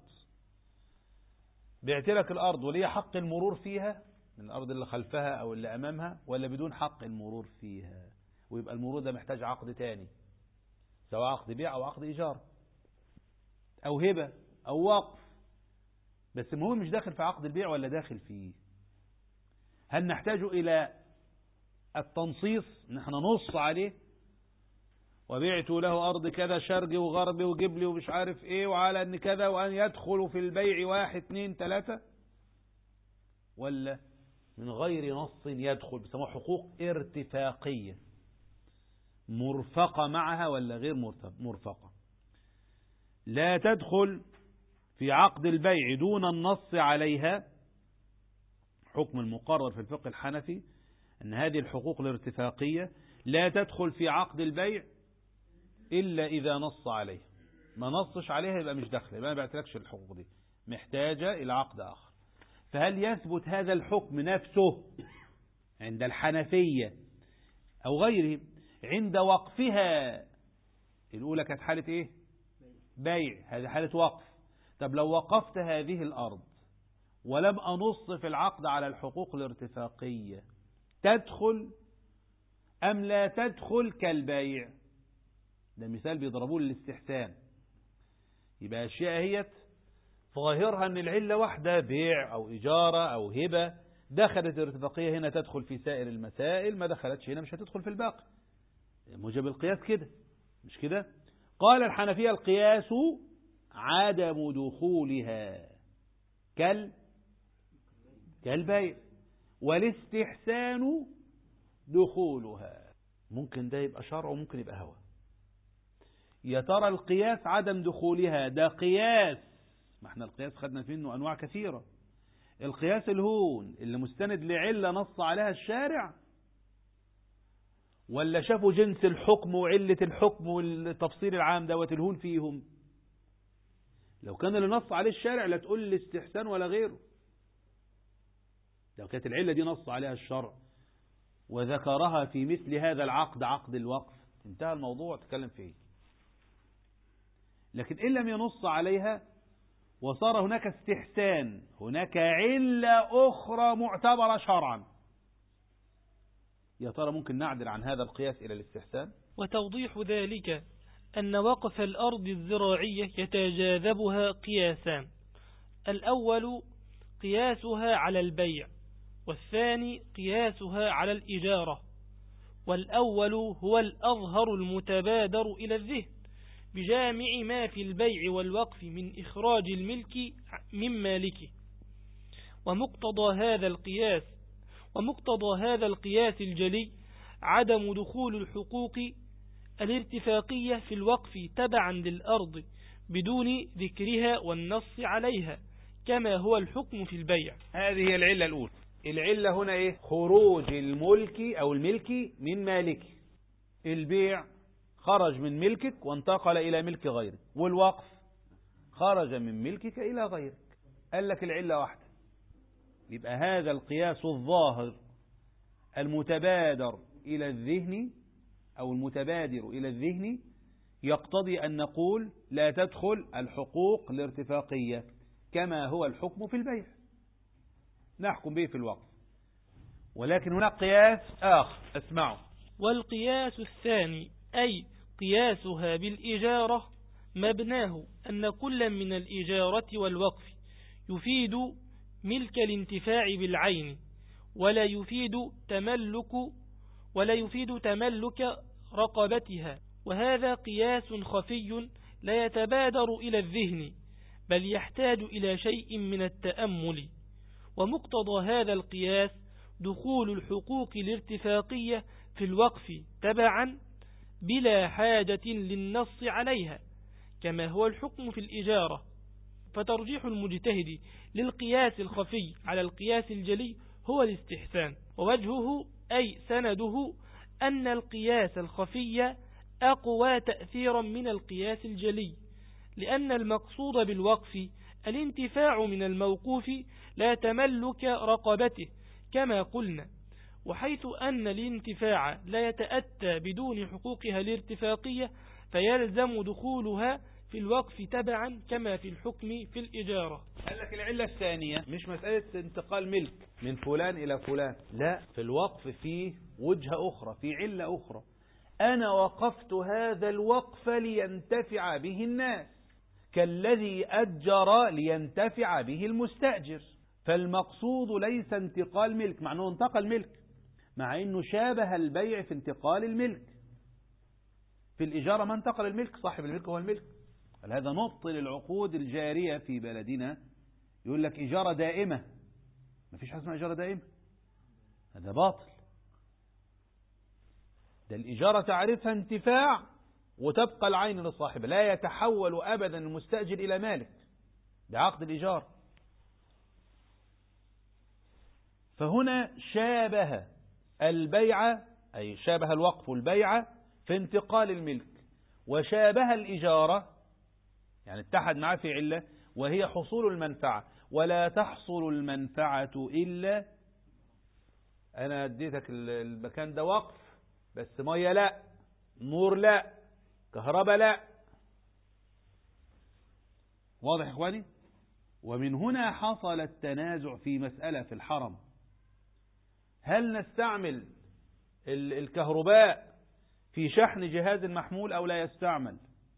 بعت لك الأرض وليه حق المرور فيها من الأرض اللي خلفها أو اللي أمامها، ولا بدون حق المرور فيها؟ ويبقى المرور ده محتاج عقد تاني، سواء عقد بيع أو عقد إيجار أو هبة أو وقف. بس المهم مش داخل في عقد البيع ولا داخل فيه. هل نحتاج إلى التنصيص، نحن نص عليه وبيعت له أرض كذا شرقي وغربي وجبلي ومش عارف إيه، وعلى أن كذا وأن يدخل في البيع 1 2 3، ولا من غير نص يدخل؟ بيسموها حقوق ارتفاقية، مرفقة معها ولا غير مرفقة؟ لا تدخل في عقد البيع دون النص عليها. حكم المقرر في الفقه الحنفي أن هذه الحقوق الارتفاقية لا تدخل في عقد البيع إلا إذا نص عليها. ما نصش عليها يبقى مش داخله، يبقى ما بعتلكش الحقوق دي، محتاجة إلى عقد آخر. فهل يثبت هذا الحكم نفسه عند الحنفية أو غيرهم عند وقفها؟ الأولى كانت حالة إيه؟ بيع، هذه حالة وقف. طب لو وقفت هذه الأرض ولم أنص في العقد على الحقوق الارتفاقية، تدخل أم لا تدخل كالبيع؟ ده مثال بيضربوه للاستحسان. يبقى أشياء هي ظاهرها أن العلة واحدة، بيع أو إجارة أو هبة، دخلت الارتفاقية هنا تدخل في سائر المسائل، ما دخلتش هنا مش هتدخل في الباقي. موجب القياس كده، مش كده؟ قال الحنفية: القياس عدم دخولها كالبيع، والاستحسان دخولها. ممكن ده يبقى شرع وممكن يبقى هوى. يا ترى القياس عدم دخولها ده قياس، ما احنا القياس خدنا منه أنواع كثيرة، القياس الهون اللي مستند لعلة نص عليها الشارع، ولا شافوا جنس الحكم وعلة الحكم والتفصيل العام دوت الهون فيهم؟ لو كان اللي نص عليه الشارع لا تقول لي استحسان ولا غيره، لو كانت العلة دي نص عليها الشرع وذكرها في مثل هذا العقد، عقد الوقف، انتهى الموضوع تكلم فيه. لكن إن لم ينص عليها وصار هناك استحسان، هناك علة أخرى معتبرة شرعا، يا ترى ممكن نعدل عن هذا القياس إلى الاستحسان؟ وتوضيح ذلك أن وقف الأرض الزراعية يتجاذبها قياسان: الأول قياسها على البيع، والثاني قياسها على الإجارة. والأول هو الأظهر المتبادر إلى الذهن بجامع ما في البيع والوقف من إخراج الملك من مالكه. ومقتضى هذا القياس الجلي عدم دخول الحقوق الارتفاقية في الوقف تبعا للأرض بدون ذكرها والنص عليها، كما هو الحكم في البيع. هذه هي العلة الأولى. العلة هنا إيه؟ خروج الملك أو الملك من مالك. البيع خرج من ملكك وانتقل إلى ملك غيرك، والوقف خرج من ملكك إلى غيرك. قال لك العلة واحدة، يبقى هذا القياس الظاهر المتبادر إلى الذهن أو المتبادر إلى الذهن يقتضي أن نقول لا تدخل الحقوق الارتفاقية كما هو الحكم في البيع، نحكم به في الوقف. ولكن هناك قياس آخر اسمعوا. والقياس الثاني أي قياسها بالإجارة مبناه أن كل من الإجارة والوقف يفيد ملك الانتفاع بالعين، ولا يفيد تملك رقبتها، وهذا قياس خفي لا يتبادر إلى الذهن بل يحتاج إلى شيء من التأمل. ومقتضى هذا القياس دخول الحقوق الارتفاقية في الوقف تبعا بلا حاجة للنص عليها، كما هو الحكم في الإجارة. فترجيح المجتهد للقياس الخفي على القياس الجلي هو الاستحسان، ووجهه أي سنده أن القياس الخفي أقوى تأثيرا من القياس الجلي، لأن المقصود بالوقف الانتفاع من الموقوف لا تملك رقبته كما قلنا، وحيث أن الانتفاع لا يتأتى بدون حقوقها الارتفاقية فيلزم دخولها في الوقف تبعا كما في الحكم في الإجارة. قال لك العلة الثانية مش مسألة انتقال ملك من فلان إلى فلان، لا، في الوقف فيه وجهة أخرى، في علة أخرى. أنا وقفت هذا الوقف لينتفع به الناس كالذي أجر لينتفع به المستأجر، فالمقصود ليس انتقال ملك، مع أنه انتقل ملك، مع أنه شابه البيع في انتقال الملك. في الإجارة ما انتقل الملك، صاحب الملك هو الملك. هذا نبطل العقود الجارية في بلدنا، يقول لك إجارة دائمة، ما فيش حاجة اسمها إجارة دائمة، هذا باطل. ده الإجارة تعرفها انتفاع وتبقى العين للصاحب، لا يتحول أبدا المستأجر إلى مالك، ده عقد الإجارة. فهنا شابه البيع، أي شابه الوقف البيع في انتقال الملك، وشابه الإجارة يعني اتحد معه في علة وهي حصول المنفعة، ولا تحصل المنفعة إلا أنا اديتك المكان ده وقف بس مية لا، نور لا، كهرباء لا. واضح يا إخواني؟ ومن هنا حصل التنازع في مسألة في الحرم، هل نستعمل الكهرباء في شحن جهاز المحمول أو لا يستعمل؟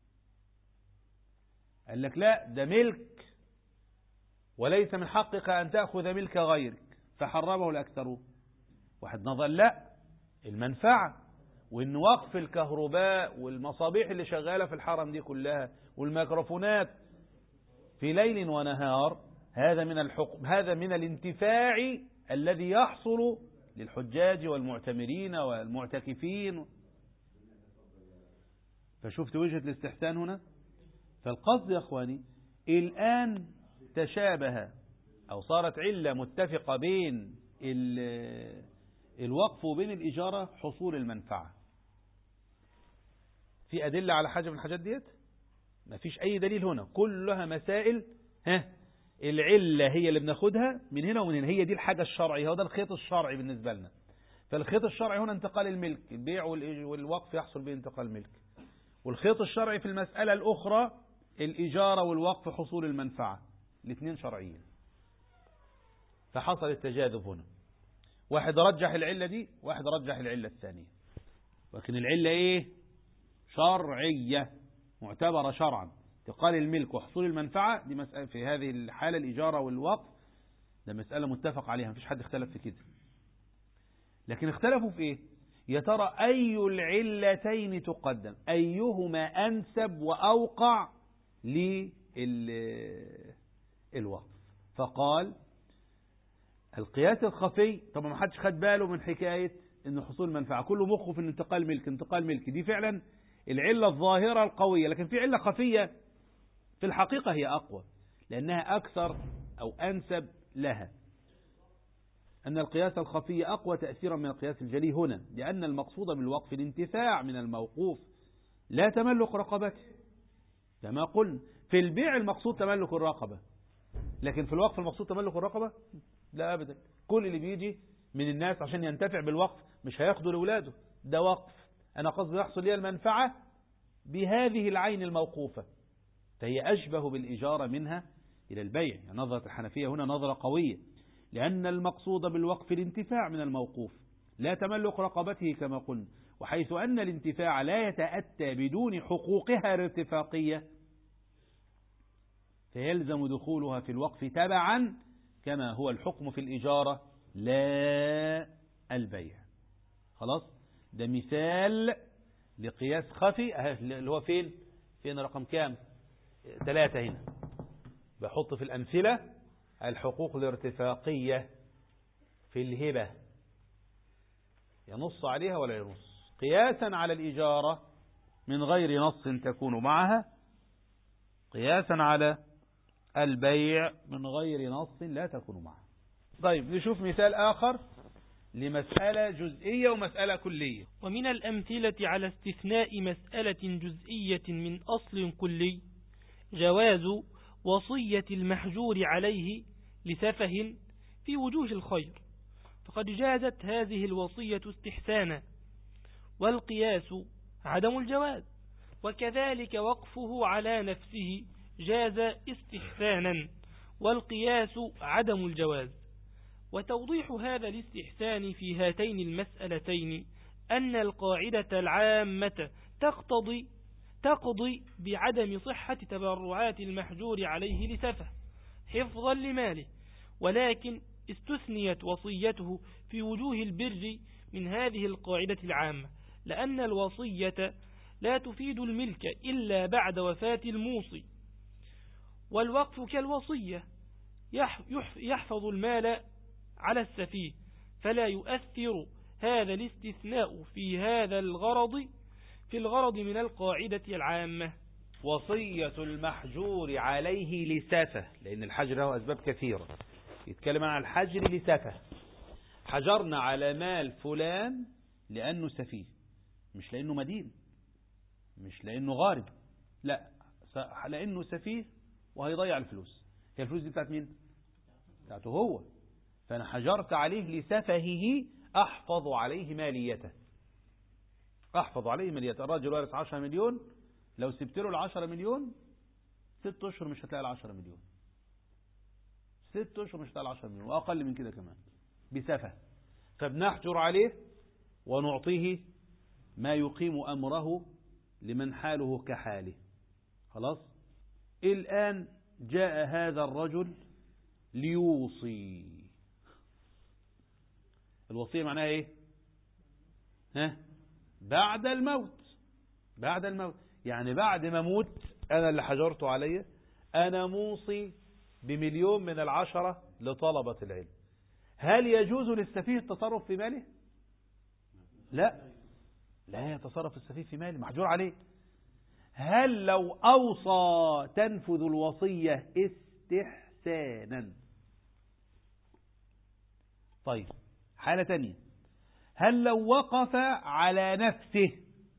قال لك لا، ده ملك وليس من حقك أن تأخذ ملك غيرك، فحرمه الأكثرون. واحد نظر لا، المنفعة، وإن وقف الكهرباء والمصابيح اللي شغالة في الحرم دي كلها والميكروفونات في ليل ونهار، هذا من الحكم، هذا من الانتفاع الذي يحصل للحجاج والمعتمرين والمعتكفين. فشفت وجهة الاستحسان هنا. فالقصد يا أخواني الآن تشابه أو صارت علة متفقة بين الوقف وبين الإجارة حصول المنفعة. في أدلة على حاجة من الحاجات ديت؟ ما فيش أي دليل هنا، كلها مسائل العلة هي اللي بناخدها من هنا ومن هنا، هي دي الحاجة الشرعية، هو ده الخيط الشرعي بالنسبة لنا. فالخيط الشرعي هنا انتقال الملك، البيع والوقف يحصل به انتقال الملك، والخيط الشرعي في المسألة الأخرى الإجارة والوقف حصول المنفعة، الاثنين شرعيين. فحصل التجاذب هنا، واحد رجح العلة دي، واحد رجح العلة الثانية، لكن العلة ايه؟ شرعية معتبرة شرعا، انتقال الملك وحصول المنفعة دي مسألة، في هذه الحالة الإجارة والوقف ده مسألة متفق عليها، مفيش حد اختلف في كده. لكن اختلفوا في ايه؟ يا ترى أي العلتين تقدم، أيهما أنسب وأوقع للوقف. فقال القياس الخفي، طبعا ما حدش خد باله من حكاية انه حصول منفعة، كله مخه في انتقال ملك، انتقال ملك دي فعلا العلة الظاهرة القوية، لكن في علة خفية في الحقيقة هي أقوى لأنها أكثر أو أنسب لها، أن القياس الخفي أقوى تأثيرا من القياس الجلي هنا، لأن المقصود بالوقف الانتفاع من الموقوف لا تملك رقبته، كما قلنا في البيع المقصود تملك الرقبة، لكن في الوقف المقصود تملك الرقبة لا أبدا. كل اللي بيجي من الناس عشان ينتفع بالوقف مش هياخدوا لأولاده، ده وقف، أنا قصدي يحصل لي المنفعة بهذه العين الموقوفة، فهي أشبه بالإجارة منها إلى البيع. يعني نظرة الحنفية هنا نظرة قوية، لأن المقصود بالوقف الانتفاع من الموقوف لا تملك رقبته كما قلنا، وحيث أن الانتفاع لا يتأتى بدون حقوقها الارتفاقية فيلزم دخولها في الوقف تبعا كما هو الحكم في الإجارة لا البيع. خلاص، ده مثال لقياس خفي اللي هو فين رقم كام؟ 3 هنا بحط في الأمثلة الحقوق الارتفاقية في الهبة، ينص عليها ولا ينص، قياسا على الإجارة من غير نص تكون معها، قياسا على البيع من غير نص لا تكون معها. طيب نشوف مثال آخر لمسألة جزئية ومسألة كلية. ومن الأمثلة على استثناء مسألة جزئية من أصل كلي جواز وصية المحجور عليه لسفه في وجوه الخير، فقد جازت هذه الوصية استحسانا، والقياس عدم الجواز، وكذلك وقفه على نفسه جاز استحسانا، والقياس عدم الجواز. وتوضيح هذا الاستحسان في هاتين المسألتين أن القاعدة العامة تقضي بعدم صحة تبرعات المحجور عليه لسفه حفظا لماله، ولكن استثنيت وصيته في وجوه البر من هذه القاعدة العامة، لأن الوصية لا تفيد الملك إلا بعد وفاة الموصي، والوقف كالوصية يحفظ المال على السفيه، فلا يؤثر هذا الاستثناء في الغرض من القاعدة العامة. وصية المحجور عليه لسفه، لأن الحجر له أسباب كثيرة، يتكلم عن الحجر لسفه، حجرنا على مال فلان لأنه سفيه، مش لأنه مدين، مش لأنه غارب، لا، لأنه سفيه وهيضيع الفلوس. هي الفلوس دي بتاعت مين؟ بتاعته هو، فأنا حجرت عليه لسفهه أحفظ عليه ماليته، أحفظ عليه ماليته. الراجل وارث 10 مليون، لو سبت له 10 مليون 6 أشهر مش هتلاقي 10 مليون، 6 أشهر مش هتلاقي 10 مليون، وأقل من كده كمان بسفه، فبنحجر عليه ونعطيه ما يقيم أمره لمن حاله كحاله. خلاص، الآن جاء هذا الرجل ليوصي. الوصية معناها ايه؟ بعد الموت، بعد الموت، يعني بعد ما موت انا اللي حجرته عليه، انا موصي ب1,000,000 من 10 لطلبة العلم. هل يجوز للسفيه التصرف في ماله؟ لا، لا يتصرف السفيه في ماله، محجور عليه. هل لو أوصى تنفذ الوصية استحسانا؟ طيب حالة تانية، هل لو وقف على نفسه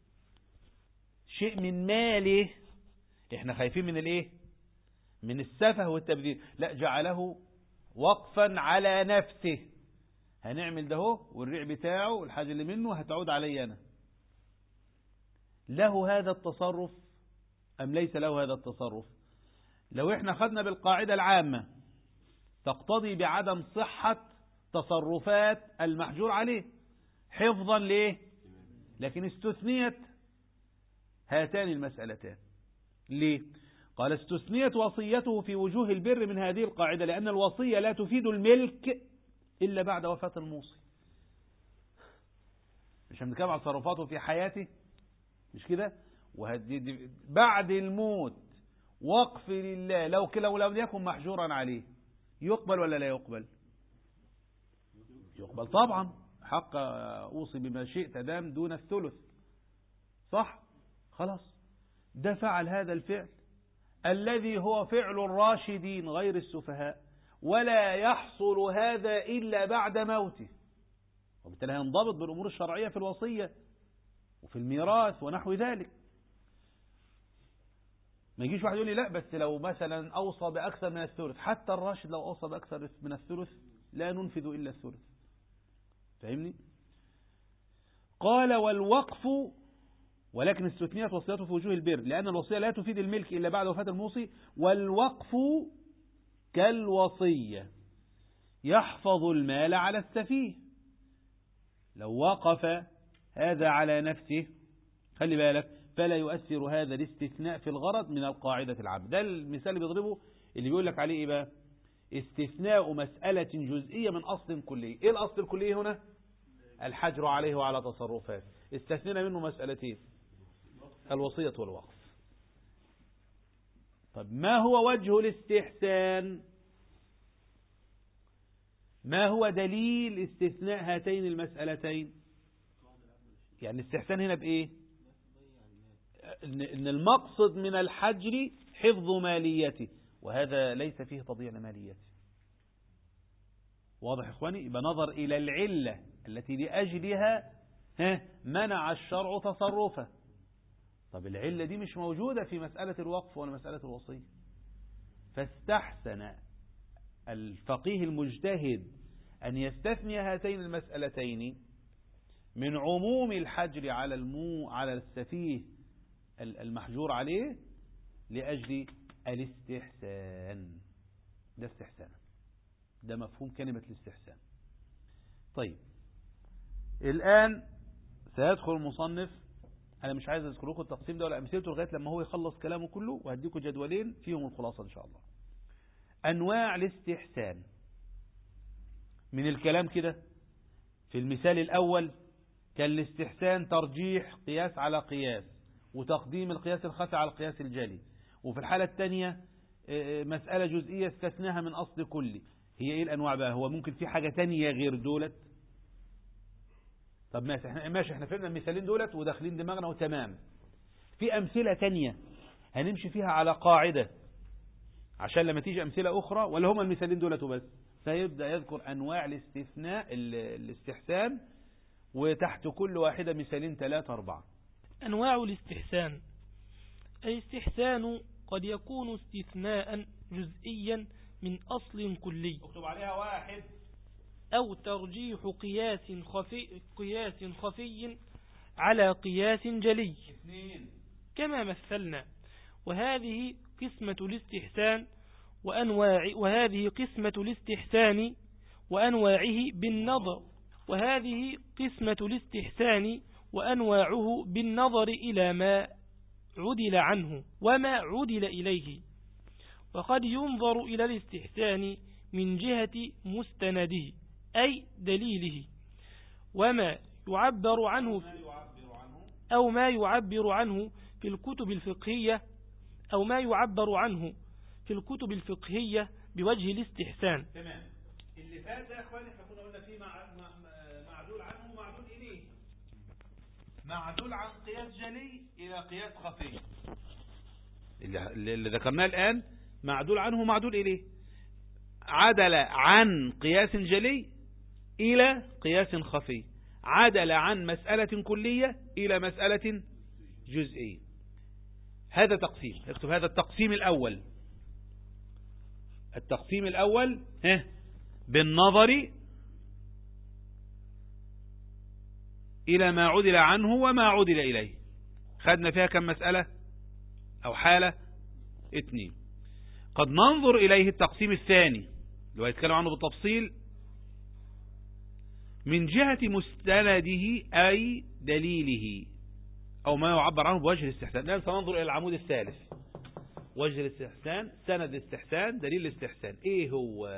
شيء من ماله، احنا خايفين من الايه؟ من السفه والتبذير، لا جعله وقفا على نفسه، هنعمل ده هو والريع بتاعه والحاجة اللي منه هتعود علي أنا، له هذا التصرف أم ليس له هذا التصرف؟ لو احنا خدنا بالقاعدة العامة تقتضي بعدم صحة تصرفات المحجور عليه حفظا ليه، لكن استثنيت هاتان المسألتان. ليه؟ قال استثنيت وصيته في وجوه البر من هذه القاعدة لأن الوصية لا تفيد الملك إلا بعد وفاة الموصي. مش هنتكلم عن تصرفاته في حياته، مش كده؟ بعد الموت وقف لله، لو لم يكن محجورا عليه يقبل ولا لا يقبل؟ يقبل طبعا، حق أوصي بما شئت دام دون الثلث، صح؟ خلاص ده فعل هذا الفعل الذي هو فعل الراشدين غير السفهاء، ولا يحصل هذا إلا بعد موته، وبالتالي ينضبط بالأمور الشرعية في الوصية وفي الميراث ونحو ذلك. ما يجيش واحد يقول لي لا بس لو مثلا أوصى بأكثر من الثلث، حتى الراشد لو أوصى بأكثر من الثلث لا ننفذ إلا الثلث، فاهمني؟ قال والوقف، ولكن استثنيت وصيته في وجوه البر لأن الوصية لا تفيد الملك إلا بعد وفاة الموصي، والوقف كالوصية يحفظ المال على السفيه. لو وقف هذا على نفسه خلي بالك فلا يؤثر هذا الاستثناء في الغرض من القاعدة العامة. ده المثال اللي بيضربه اللي بيقول لك عليه ايه بقى؟ استثناء مسألة جزئية من أصل كلي. ايه الأصل الكلي هنا؟ الحجر عليه وعلى تصرفات. استثنينا منه مسألتين، الوصية والوقف. طب ما هو وجه الاستحسان؟ ما هو دليل استثناء هاتين المسألتين؟ يعني الاستحسان هنا بإيه؟ إن المقصد من الحجر حفظ ماليته، وهذا ليس فيه تضييع لماليته. واضح يا إخواني؟ يبقى نظر إلى العلة التي لأجلها منع الشرع تصرفه. طب العلة دي مش موجودة في مسألة الوقف ولا مسألة الوصية، فاستحسن الفقيه المجتهد أن يستثني هاتين المسألتين من عموم الحجر على السفيه المحجور عليه لأجل الاستحسان. ده استحسان، ده مفهوم كلمة الاستحسان. طيب الآن سيدخل المصنف، أنا مش عايز أذكر لكم التقسيم ده ولا أمثلته لغاية لما هو يخلص كلامه كله، وهديكم جدولين فيهم الخلاصة إن شاء الله. أنواع الاستحسان من الكلام كده. في المثال الأول كان الاستحسان ترجيح قياس على قياس وتقديم القياس الخفي على القياس الجلي. وفي الحالة الثانية مسألة جزئية استثناها من أصل كلي. هي إيه الأنواع بقى؟ هو ممكن في حاجة تانية غير دولت؟ طب ماشي احنا فهمنا المثالين دولت وداخلين دماغنا وتمام. في أمثلة تانية هنمشي فيها على قاعدة عشان لما تيجي أمثلة أخرى، ولا هما المثالين دولت وبس؟ فيبدأ يذكر أنواع الاستحسان، وتحت كل واحدة مثالين 3 4. أنواع الاستحسان: الاستحسان قد يكون استثناء جزئيا من أصل كلي، اكتب عليها 1، أو ترجيح قياس خفي على قياس جلي 2 كما مثلنا. وهذه قسمة الاستحسان وأنواعه بالنظر بالنظر إلى ما عدل عنه وما عدل إليه. وقد ينظر إلى الاستحسان من جهة مستنده أي دليله، وما يعبر عنه أو ما يعبر عنه في الكتب الفقهية بوجه الاستحسان. تمام. اللي فات يا اخواني احنا كنا قلنا فيه معدول عنه ومعدول اليه. معدول عن قياس جلي إلى قياس خفي. اللي ذكرناه الآن معدول عنه معدول إليه، عدل عن قياس جلي إلى قياس خفي، عدل عن مسألة كلية إلى مسألة جزئية. هذا تقسيم، اكتب هذا التقسيم الأول. التقسيم الأول بالنظر إلى ما عدل عنه وما عدل إليه. خدنا فيها كم مسألة أو حالة؟ 2. قد ننظر إليه التقسيم الثاني اللي هو يتكلم عنه بالتفصيل من جهة مستنده أي دليله، أو ما يعبر عنه بوجه الاستحسان. الآن سننظر إلى العمود الثالث، وجه الاستحسان، سند الاستحسان، دليل الاستحسان. إيه هو؟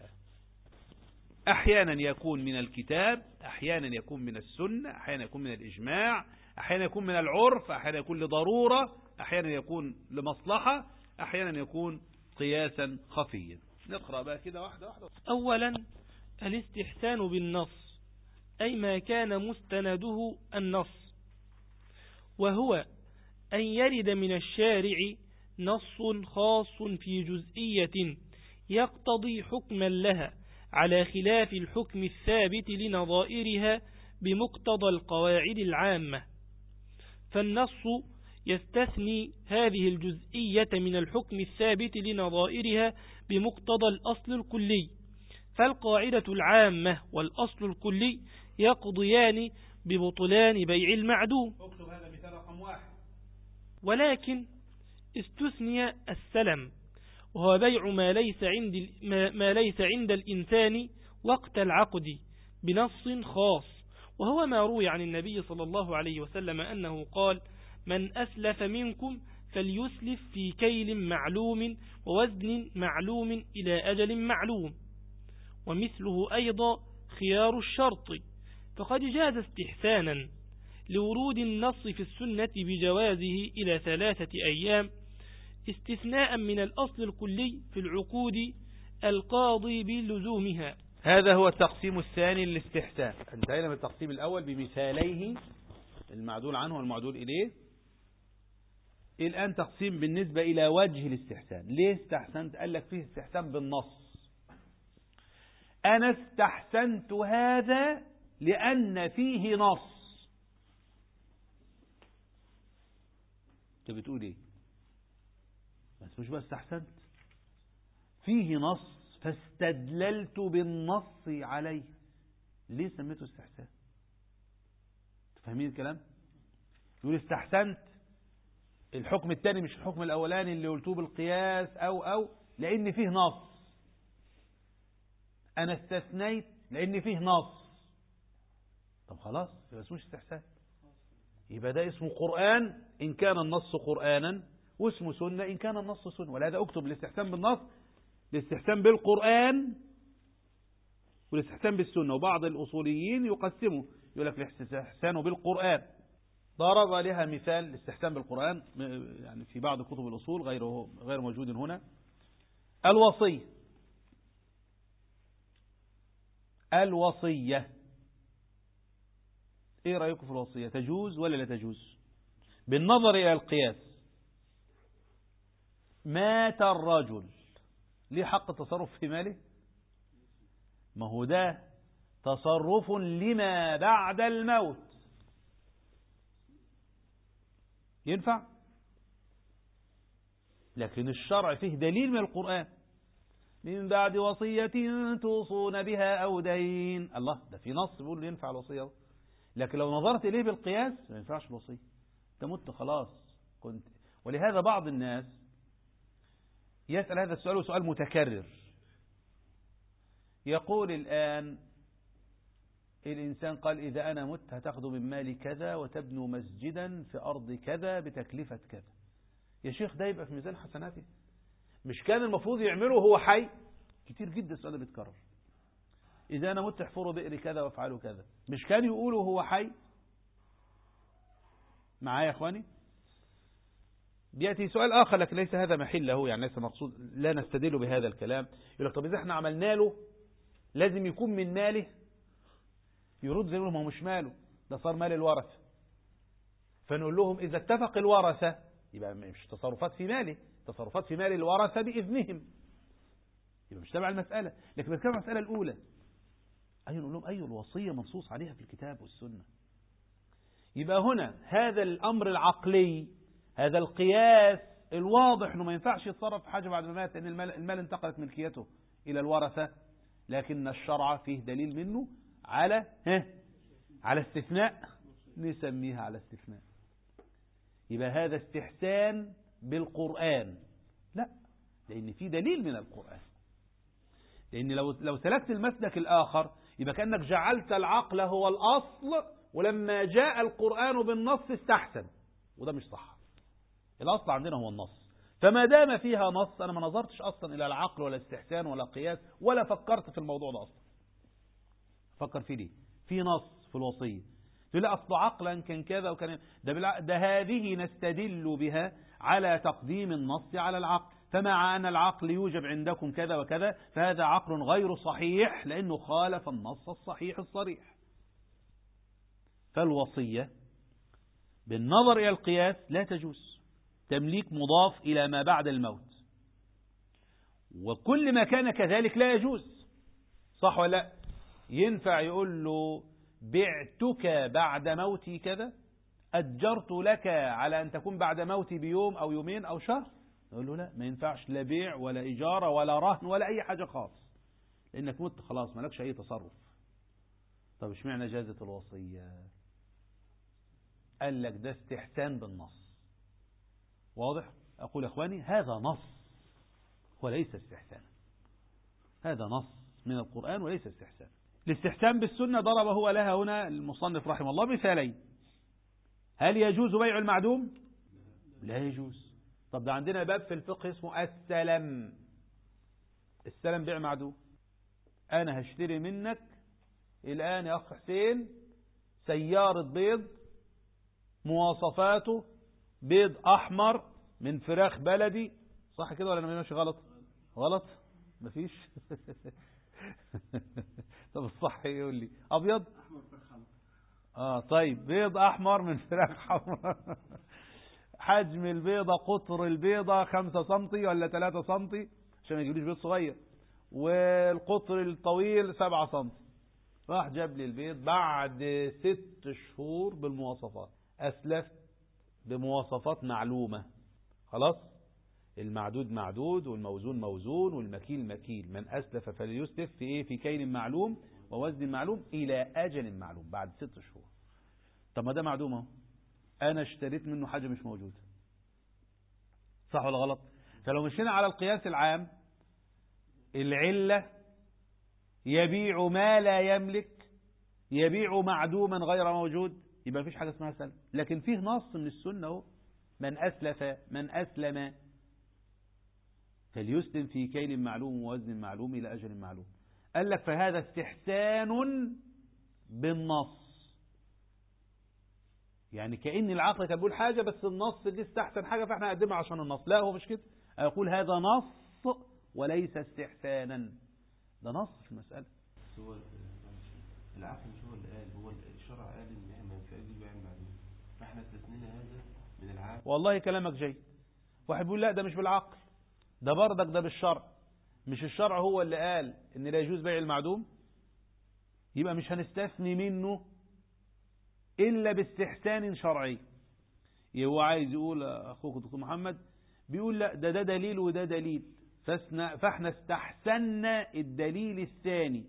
أحيانا يكون من الكتاب، أحيانا يكون من السنة، أحيانا يكون من الإجماع، أحيانا يكون من العرف، أحيانا يكون لضرورة، أحيانا يكون لمصلحة، أحيانا يكون قياسا خفيا. نقرأ بقى كده واحدة واحدة. أولا الاستحسان بالنص، أي ما كان مستنده النص، وهو أن يرد من الشارع نص خاص في جزئية يقتضي حكما لها على خلاف الحكم الثابت لنظائرها بمقتضى القواعد العامة، فالنص يستثني هذه الجزئية من الحكم الثابت لنظائرها بمقتضى الأصل الكلي، فالقاعدة العامة والأصل الكلي يقضيان ببطلان بيع المعدوم. اكتب هذا مثال رقم 1. ولكن استثني السلم، وهو بيع ما ليس عند الإنسان وقت العقد بنص خاص، وهو ما روي عن النبي صلى الله عليه وسلم أنه قال: من أسلف منكم فليسلف في كيل معلوم ووزن معلوم إلى أجل معلوم. ومثله أيضا خيار الشرط، فقد جاز استحسانا لورود النص في السنة بجوازه إلى 3 أيام استثناء من الأصل الكلي في العقود القاضي بلزومها. هذا هو التقسيم الثاني للاستحسان. انتهينا من التقسيم الأول بمثاليه المعدول عنه والمعدول إليه. الآن تقسيم بالنسبة إلى وجه الاستحسان. ليه استحسنت؟ قال لك فيه استحسان بالنص. أنا استحسنت هذا لأن فيه نص. أنت بتقول إيه؟ بس مش بس استحسنت، فيه نص فاستدللت بالنص عليه. ليه سميته استحسان؟ تفهمين الكلام؟ يقول استحسنت الحكم الثاني مش الحكم الأولاني اللي قلتوه بالقياس أو لأن فيه نص. أنا استثنيت لأن فيه نص. طب خلاص يبقى اسمه استحسان. يبقى ده اسمه قرآن إن كان النص قرآنا، واسمه سنة إن كان النص سنة. ولهذا اكتب الاستحسان بالنص، الاستحسان بالقرآن، والاستحسان بالسنة. وبعض الأصوليين يقسموا، يقول لك الاستحسان بالقرآن. ضرب لها مثال الاستحسان بالقرآن يعني في بعض كتب الأصول غير موجود هنا. الوصية ايه رأيكم في الوصية؟ تجوز ولا لا تجوز؟ بالنظر إلى القياس. مات الرجل، ليه حق التصرف في ماله؟ ما هو ده تصرف لما بعد الموت، ينفع؟ لكن الشرع فيه دليل من القرآن: من بعد وصية توصون بها أو دين. الله، ده في نص بيقول ينفع الوصية. لكن لو نظرت إليه بالقياس ما ينفعش الوصية، انت مت خلاص كنت. ولهذا بعض الناس يسأل هذا السؤال، وسؤال متكرر. يقول الآن الإنسان قال إذا أنا مت هتاخدوا من مالي كذا وتبنوا مسجدا في أرض كذا بتكلفة كذا. يا شيخ ده يبقى في ميزان حسناته؟ مش كان المفروض يعمله هو حي؟ كتير جدا السؤال ده بيتكرر. إذا أنا مت احفروا بئر كذا وافعلوا كذا، مش كان يقولوا هو حي؟ معايا يا اخواني؟ بيأتي سؤال آخر لكن ليس هذا محله، يعني ليس مقصود، لا نستدل بهذا الكلام. يقول لك طب إذا احنا عملنا له لازم يكون من ماله؟ يرد زي ما هو مش ماله، ده صار مال الورثة. فنقول لهم إذا اتفق الورثة، يبقى مش تصرفات في ماله، تصرفات في مال الورثة بإذنهم، يبقى مش تبع المسألة. لكن بنتكلم عن المسألة الأولى، أيوة نقول لهم أيوة الوصية منصوص عليها في الكتاب والسنة. يبقى هنا هذا الأمر العقلي، هذا القياس الواضح أنه ما ينفعش يتصرف في حاجة بعد ما مات، لأن المال انتقلت ملكيته إلى الورثة، لكن الشرع فيه دليل منه على استثناء، نسميها على استثناء. يبقى هذا استحسان بالقرآن؟ لا، لأن في دليل من القرآن. لأن لو سلكت المسلك الآخر يبقى كأنك جعلت العقل هو الأصل، ولما جاء القرآن بالنص استحسن، وده مش صح. الأصل عندنا هو النص، فما دام فيها نص أنا ما نظرتش أصلا إلى العقل ولا استحسان ولا قياس ولا فكرت في الموضوع ده أصلا. فكر فيه ليه؟ في نص في الوصية تقول لا أصل عقلا كان كذا وكان ده هذه نستدل بها على تقديم النص على العقل، فمع أن العقل يوجب عندكم كذا وكذا فهذا عقل غير صحيح لأنه خالف النص الصحيح الصريح. فالوصية بالنظر إلى القياس لا تجوز، تمليك مضاف إلى ما بعد الموت، وكل ما كان كذلك لا يجوز. صح ولا لا؟ ينفع يقول له بعتك بعد موتي كذا، أجرت لك على أن تكون بعد موتي بيوم أو يومين أو شهر؟ يقول له لا، ما ينفعش، لا بيع ولا إجارة ولا رهن ولا أي حاجة خاص، لأنك مت خلاص ما لكش أي تصرف. طب اشمعنى جازت الوصية؟ قال لك ده استحسان بالنص. واضح؟ أقول يا أخواني هذا نص وليس استحسان، هذا نص من القرآن وليس استحسان. الاستحسان بالسنة ضرب هو لها هنا المصنف رحمه الله مثالين. هل يجوز بيع المعدوم؟ لا يجوز. طب ده عندنا باب في الفقه اسمه السلم. السلم بيع معدوم. أنا هشتري منك الآن يا أخ حسين سيارة بيض، مواصفاته بيض أحمر من فراخ بلدي، صح كده ولا أنا ماشي غلط؟ غلط؟ مفيش؟ طب الصح يقول لي أبيض؟ طيب بيض أحمر من فراخ حمر. حجم البيضة، قطر البيضة 5 سنتي ولا 3 سنتي عشان ما يجيبليش بيض صغير، والقطر الطويل 7 سنتي. راح جاب لي البيض بعد 6 شهور بالمواصفات، أسلفت بمواصفات معلومة، خلاص المعدود معدود والموزون موزون والمكيل مكيل، من أسلف فليسلف في إيه؟ في كيل معلوم ووزن معلوم إلى أجل معلوم بعد 6 شهور. طب ما ده معدوم اهو، أنا اشتريت منه حاجة مش موجودة، صح ولا غلط؟ فلو مشينا على القياس العام، العلة يبيع ما لا يملك، يبيع معدوما غير موجود، يبقى مفيش حاجة اسمها سلم. لكن فيه نص من السنة اهو، من أسلم فليسلم في كيل معلوم ووزن معلوم إلى أجل معلوم. قال لك فهذا استحسان بالنص، يعني كأن العقل كان بيقول حاجة بس النص دي استحسن حاجة فاحنا نقدمها عشان النص. لا، هو مش كده، أقول هذا نص وليس استحسانا، ده نص في المسألة. هو العقل مش هو اللي قال، هو الشرع قال ان احنا ما ينفعش بيع المعلوم، فاحنا استثنينا هذا من العقل. والله كلامك جيد. واحد بيقول لا ده مش بالعقل، ده بردك ده بالشرع. مش الشرع هو اللي قال ان لا يجوز بيع المعدوم؟ يبقى مش هنستثني منه إلا باستحسان شرعي. هو عايز يقول أخوك الدكتور محمد بيقول لا ده دليل وده دليل، فاحنا استحسنا الدليل الثاني.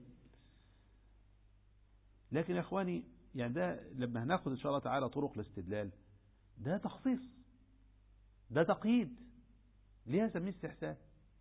لكن يا اخواني يعني ده لما هناخد ان شاء الله تعالى طرق الاستدلال، ده تخصيص، ده تقييد، ليه اسميه استحسان؟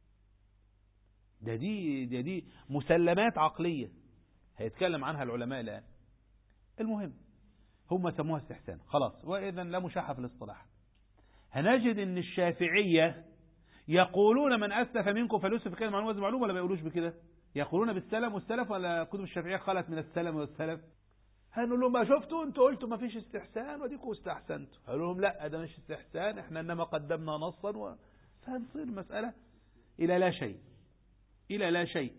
دي مسلمات عقلية هيتكلم عنها العلماء الآن. المهم هم سموها استحسان خلاص، وإذا لا مشاحة في الاصطلاح. هنجد ان الشافعية يقولون من أسلف منكم فليسلف كان معلومة معلومة، ولا ما يقولوش بكده؟ يقولون بالسلم والسلف، ولا كتب الشافعية خلت من السلم والسلف؟ هنقول لهم ما شفتوا انتوا قلتوا ما فيش استحسان وديكوا استحسنتوا. هنقول لهم لا ده مش استحسان، احنا انما قدمنا نصا فهنصير مسألة إلى لا شيء، إلى لا شيء.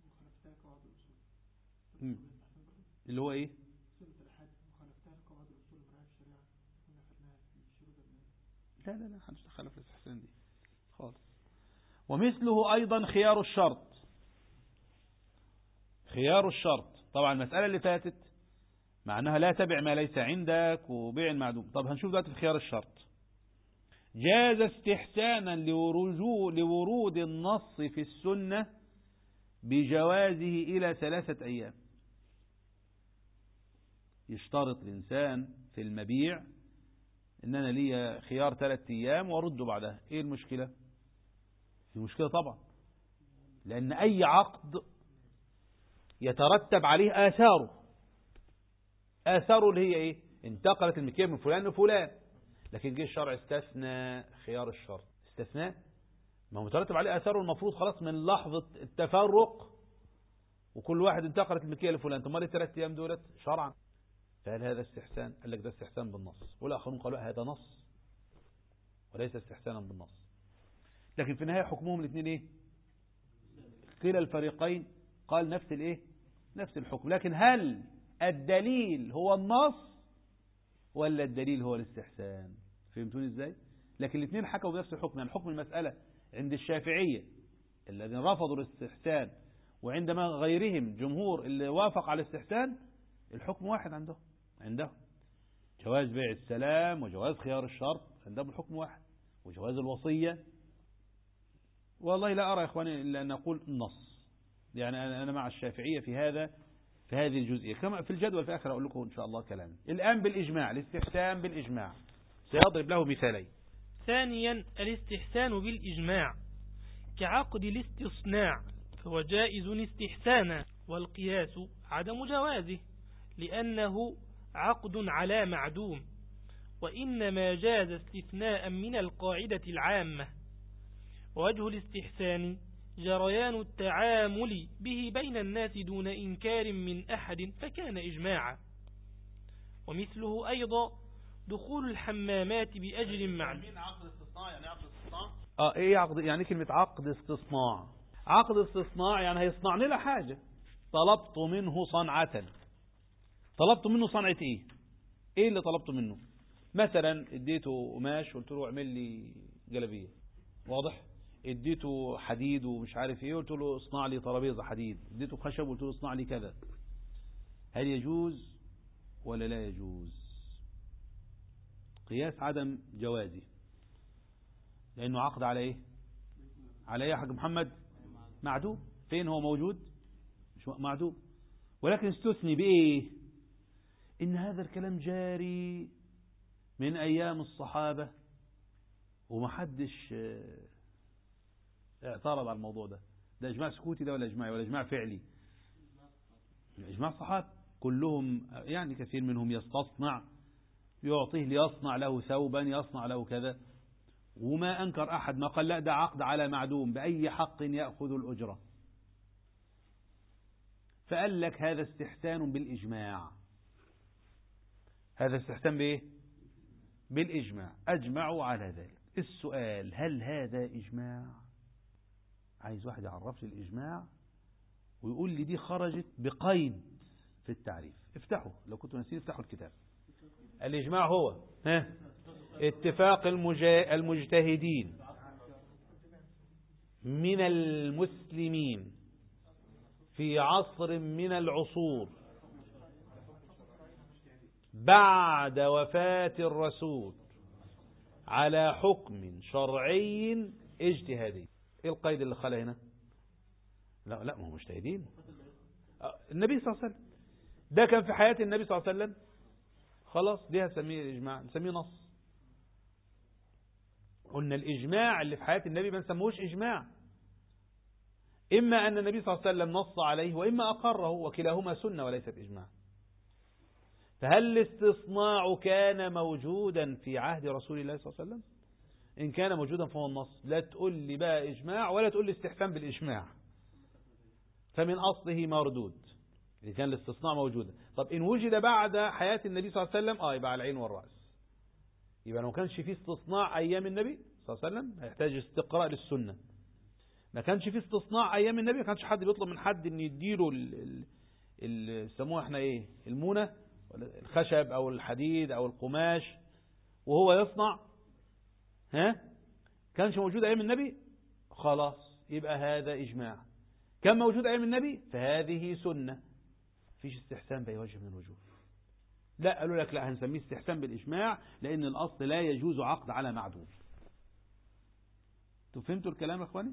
اللي هو ايه؟ لا لا لا محدش دخلها في الاستحسان دي خالص. ومثله أيضا خيار الشرط. خيار الشرط طبعا المسألة اللي فاتت مع أنها لا تبع ما ليس عندك وبيع المعدوم. طب هنشوف دلوقتي في خيار الشرط. جاز استحسانا لورود النص في السنة بجوازه إلى 3 أيام. يشترط الإنسان في المبيع إن أنا لي خيار 3 أيام وأرده بعدها. إيه المشكلة؟ المشكلة طبعا لأن أي عقد يترتب عليه آثاره اللي هي إيه؟ انتقلت الملكية من فلان لفلان، لكن جه الشرع استثنى خيار الشرط. استثناء ما هو مترتب عليه آثاره المفروض خلاص من لحظة التفرق وكل واحد انتقلت الملكية لفلان. ثم لي 3 أيام دولت شرعا. فهل هذا استحسان؟ قال لك ده استحسان بالنص، والآخرون قالوا هذا نص وليس استحسانا بالنص. لكن في النهاية حكمهم الاثنين ايه؟ كلا الفريقين قال نفس الايه؟ نفس الحكم. لكن هل الدليل هو النص ولا الدليل هو الاستحسان؟ فهمتوني ازاي؟ لكن الاثنين حكوا بنفس الحكم. يعني حكم المسألة عند الشافعية الذين رفضوا الاستحسان وعندما غيرهم جمهور اللي وافق على الاستحسان الحكم واحد عندهم جواز بيع السلام وجواز خيار الشرط عندهم الحكم واحد، وجواز الوصية. والله لا أرى يا إخواني إلا أن نقول النص. يعني أنا مع الشافعية في هذه الجزئية. كما في الجدول في آخر أقول لكم إن شاء الله كلام. الآن بالإجماع، الاستحسان بالإجماع سيضرب له مثالين. ثانيا الاستحسان بالإجماع كعقد الاستصناع فهو جائز استحسانا، والقياس عدم جوازه لأنه عقد على معدوم، وإنما جاز استثناء من القاعدة العامة. ووجه الاستحسان جريان التعامل به بين الناس دون إنكار من أحد فكان إجماعا. ومثله أيضا دخول الحمامات بأجر معلوم. عقد استصناع يعني عقد استصناع؟ ايه عقد؟ يعني كلمة عقد استصناع. عقد استصناع يعني هيصنع لنا حاجة، طلبت منه صنعة. طلبت منه صنعة ايه؟ ايه اللي طلبته منه؟ مثلا اديته قماش قلت له اعمل لي جلابية، واضح؟ اديته حديد ومش عارف ايه قلت له اصنع لي ترابيزة حديد، اديته خشب قلت له اصنع لي كذا. هل يجوز ولا لا يجوز؟ قياس عدم جوازه، لانه عقد على ايه؟ على ايه يا حاج محمد؟ معدوم. فين هو موجود؟ مش معدوم. ولكن استثني بايه؟ ان هذا الكلام جاري من ايام الصحابة ومحدش اعترض على الموضوع ده. ده اجماع سكوتي ده ولا اجماعي ولا اجماع فعلي؟ اجماع الصحابة كلهم، يعني كثير منهم يستصنع، يعطيه ليصنع له ثوبا، يصنع له كذا، وما أنكر أحد. ما قال لا ده عقد على معدوم بأي حق يأخذ الأجرة. فقال لك هذا استحسان بالإجماع. هذا استحسان بإيه؟ بالإجماع، أجمعوا على ذلك. السؤال هل هذا إجماع؟ عايز واحد يعرف لي الإجماع ويقول لي دي خرجت بقيد في التعريف. افتحوا لو كنتوا ناسين افتحوا الكتاب. الإجماع هو اتفاق المجتهدين من المسلمين في عصر من العصور بعد وفاة الرسول على حكم شرعي اجتهادي. ايه القيد اللي خلى هنا؟ لا ما هو مجتهدين. النبي صلى الله عليه وسلم ده كان في حياة النبي صلى الله عليه وسلم، خلاص دي هنسميه إجماع، نسميه نص. قلنا الإجماع اللي في حياة النبي ما نسموهش إجماع، إما أن النبي صلى الله عليه وسلم نص عليه وإما أقره، وكلاهما سنة وليست إجماع. فهل الاستصناع كان موجودا في عهد رسول الله صلى الله عليه وسلم؟ إن كان موجودا فهو النص. لا تقول لي بقى إجماع ولا تقول لي استحسان بالإجماع، فمن أصله مردود إذا كان الاستصناع موجودا. طب إن وجد بعد حياة النبي صلى الله عليه وسلم يبقى على العين والرأس. يبقى لو ما كانش فيه استصناع أيام النبي صلى الله عليه وسلم هيحتاج استقراء للسنة. ما كانش فيه استصناع أيام النبي، ما كانش حد بيطلب من حد إن يديله يسموها احنا إيه، المونة، الخشب أو الحديد أو القماش وهو يصنع. كانش موجود أيام النبي، خلاص يبقى هذا إجماع. كان موجود أيام النبي فهذه سنة، فيش استحسان بأي وجه من الوجوه. لا، قالوا لك لا، هنسميه استحسان بالإجماع لأن الأصل لا يجوز عقد على معدوم. فهمتوا الكلام يا أخواني؟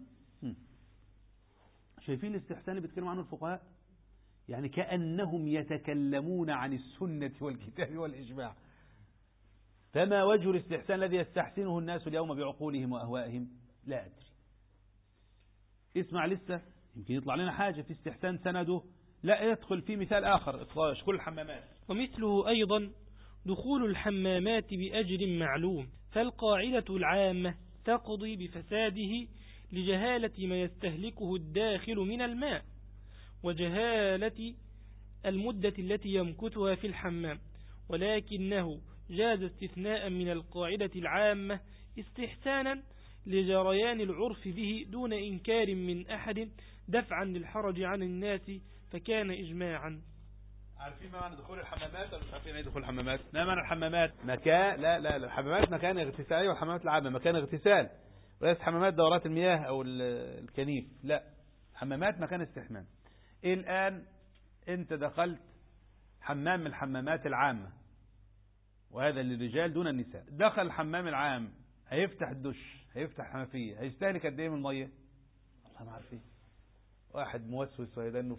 شايفين الاستحسان اللي بيتكلموا عنه الفقهاء؟ يعني كأنهم يتكلمون عن السنة والكتاب والإجماع. فما وجه الاستحسان الذي يستحسنه الناس اليوم بعقولهم وأهوائهم؟ لا أدري. اسمع لسه يمكن يطلع لنا حاجة في استحسان سنده لا يدخل في مثال آخر، إطلاش كل الحمامات. ومثله أيضا دخول الحمامات بأجر معلوم، فالقاعدة العامة تقضي بفساده لجهالة ما يستهلكه الداخل من الماء وجهالة المدة التي يمكثها في الحمام، ولكنه جاز استثناء من القاعدة العامة استحسانا لجريان العرف به دون إنكار من أحد دفعا للحرج عن الناس، فكان إجماعا. عارفين ما معنى دخول الحمامات ولا مش عارفين ايه دخول الحمامات؟ ما معنى الحمامات؟ مكان لا الحمامات مكان اغتسال، والحمامات العامة مكان اغتسال، وليس حمامات دورات المياه او الكنيف، لا، حمامات مكان استحمام. الآن انت دخلت حمام من الحمامات العامة وهذا للرجال دون النساء، دخل الحمام العام هيفتح الدش، هيفتح حنفية، هيستهلك قد ايه من المية؟ والله ما عارفين. واحد موسوس ويدنه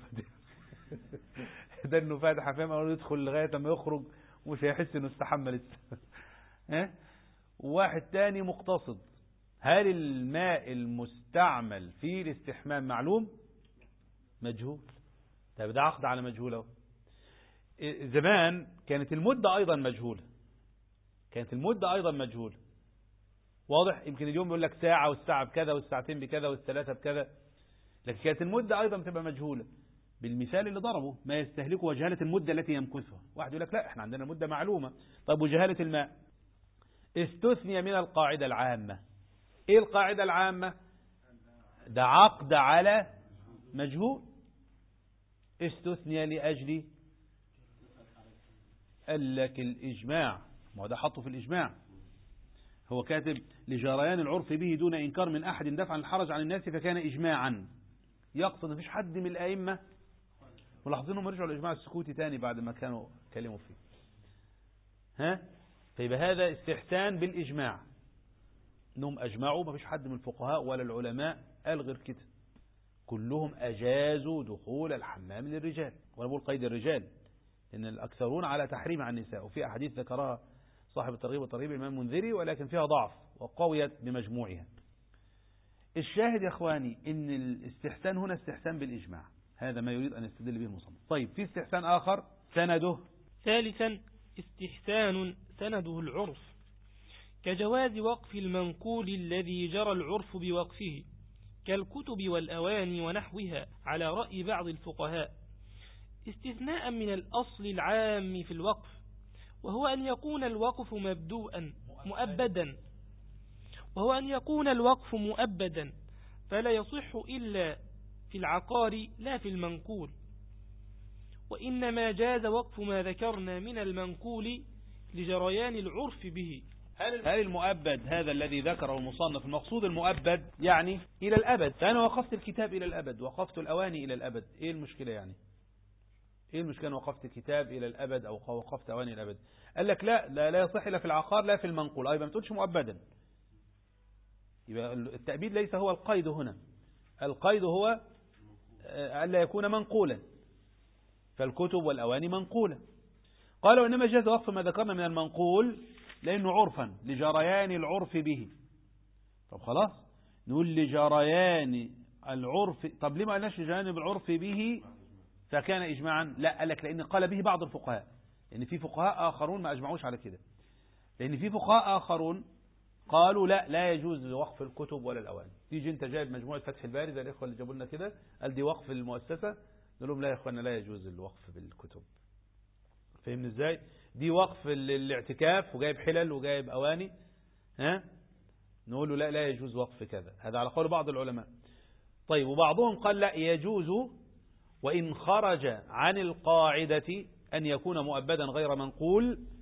دنه فاتح حمام او يدخل لغاية ما يخرج ومش هيحس انه استحمى لسه. وواحد تاني مقتصد. هل الماء المستعمل في الاستحمام معلوم؟ مجهول. طيب ده عقد على مجهول اهو. زمان كانت المدة ايضا مجهولة، واضح. يمكن اليوم بيقول لك ساعة والساعة بكذا والساعتين بكذا والثلاثة بكذا، لكن كانت المدة ايضا بتبقى مجهولة بالمثال اللي ضربه، ما يستهلكه وجهالة المدة التي يمكثها. واحد يقول لك لا احنا عندنا مدة معلومة. طيب وجهالة الماء؟ استثني من القاعدة العامة. ايه القاعدة العامة؟ ده عقد على مجهول، استثني لأجل قال لك الإجماع، ما هو ده حطه في الإجماع، هو كاتب لجريان العرف به دون إنكار من أحد دفعا الحرج عن الناس فكان إجماعا. يقصد مفيش حد من الأئمة، ملاحظينهم رجعوا الإجماع السكوتي تاني بعد ما كانوا كلموا فيه. فيبقى هذا استحسان بالإجماع، انهم أجمعوا، مفيش حد من الفقهاء ولا العلماء قال غير كده، كلهم أجازوا دخول الحمام للرجال. وأنا بقول قيد الرجال لأن الأكثرون على تحريم عن النساء، وفي أحاديث ذكرها صاحب الترغيب والترهيب الإمام المنذري ولكن فيها ضعف وقويت بمجموعها. الشاهد يا إخواني إن الاستحسان هنا استحسان بالإجماع، هذا ما يريد أن يستدل به المصنف. طيب في استحسان آخر سنده. ثالثا استحسان سنده العرف، كجواز وقف المنقول الذي جرى العرف بوقفه كالكتب والأواني ونحوها على رأي بعض الفقهاء، استثناء من الأصل العام في الوقف، وهو أن يكون الوقف مؤبدا، فلا يصح إلا في العقار لا في المنقول، وإنما جاز وقف ما ذكرنا من المنقول لجريان العرف به. هل المؤبد هذا الذي ذكره المصنف المقصود المؤبد يعني إلى الأبد؟ فأنا وقفت الكتاب إلى الأبد، وقفت الأواني إلى الأبد، إيه المشكلة يعني؟ إيه المشكلة وقفت الكتاب إلى الأبد أو وقفت أواني إلى الأبد؟ قال لك لا يصح إلا في العقار لا في المنقول، أيضا ما تقولش مؤبدا. يبقى التأبيد ليس هو القيد هنا، القيد هو ألا يكون منقولا، فالكتب والأواني منقولة. قال وإنما جاز وقف ما ذكرنا من المنقول لأنه عرفا لجريان العرف به. طب خلاص نقول لجريان العرف، طب ليه ما قلناش لجريان العرف به فكان إجماعا؟ لا، قال لك لأن قال به بعض الفقهاء، لأن في فقهاء آخرون ما أجمعوش على كده، لأن في فقهاء آخرون قالوا لا يجوز وقف الكتب ولا الأواني. تيجي أنت جايب مجموعة فتح الباري زي الإخوة اللي جابوا لنا كده، قال دي وقف المؤسسة، نقول لهم لا يا إخوانا لا يجوز الوقف بالكتب. فهمنا إزاي؟ دي وقف الاعتكاف وجايب حلل وجايب أواني، نقول له لا يجوز وقف كذا، هذا على قول بعض العلماء. طيب وبعضهم قال لا يجوز وإن خرج عن القاعدة أن يكون مؤبدا غير منقول،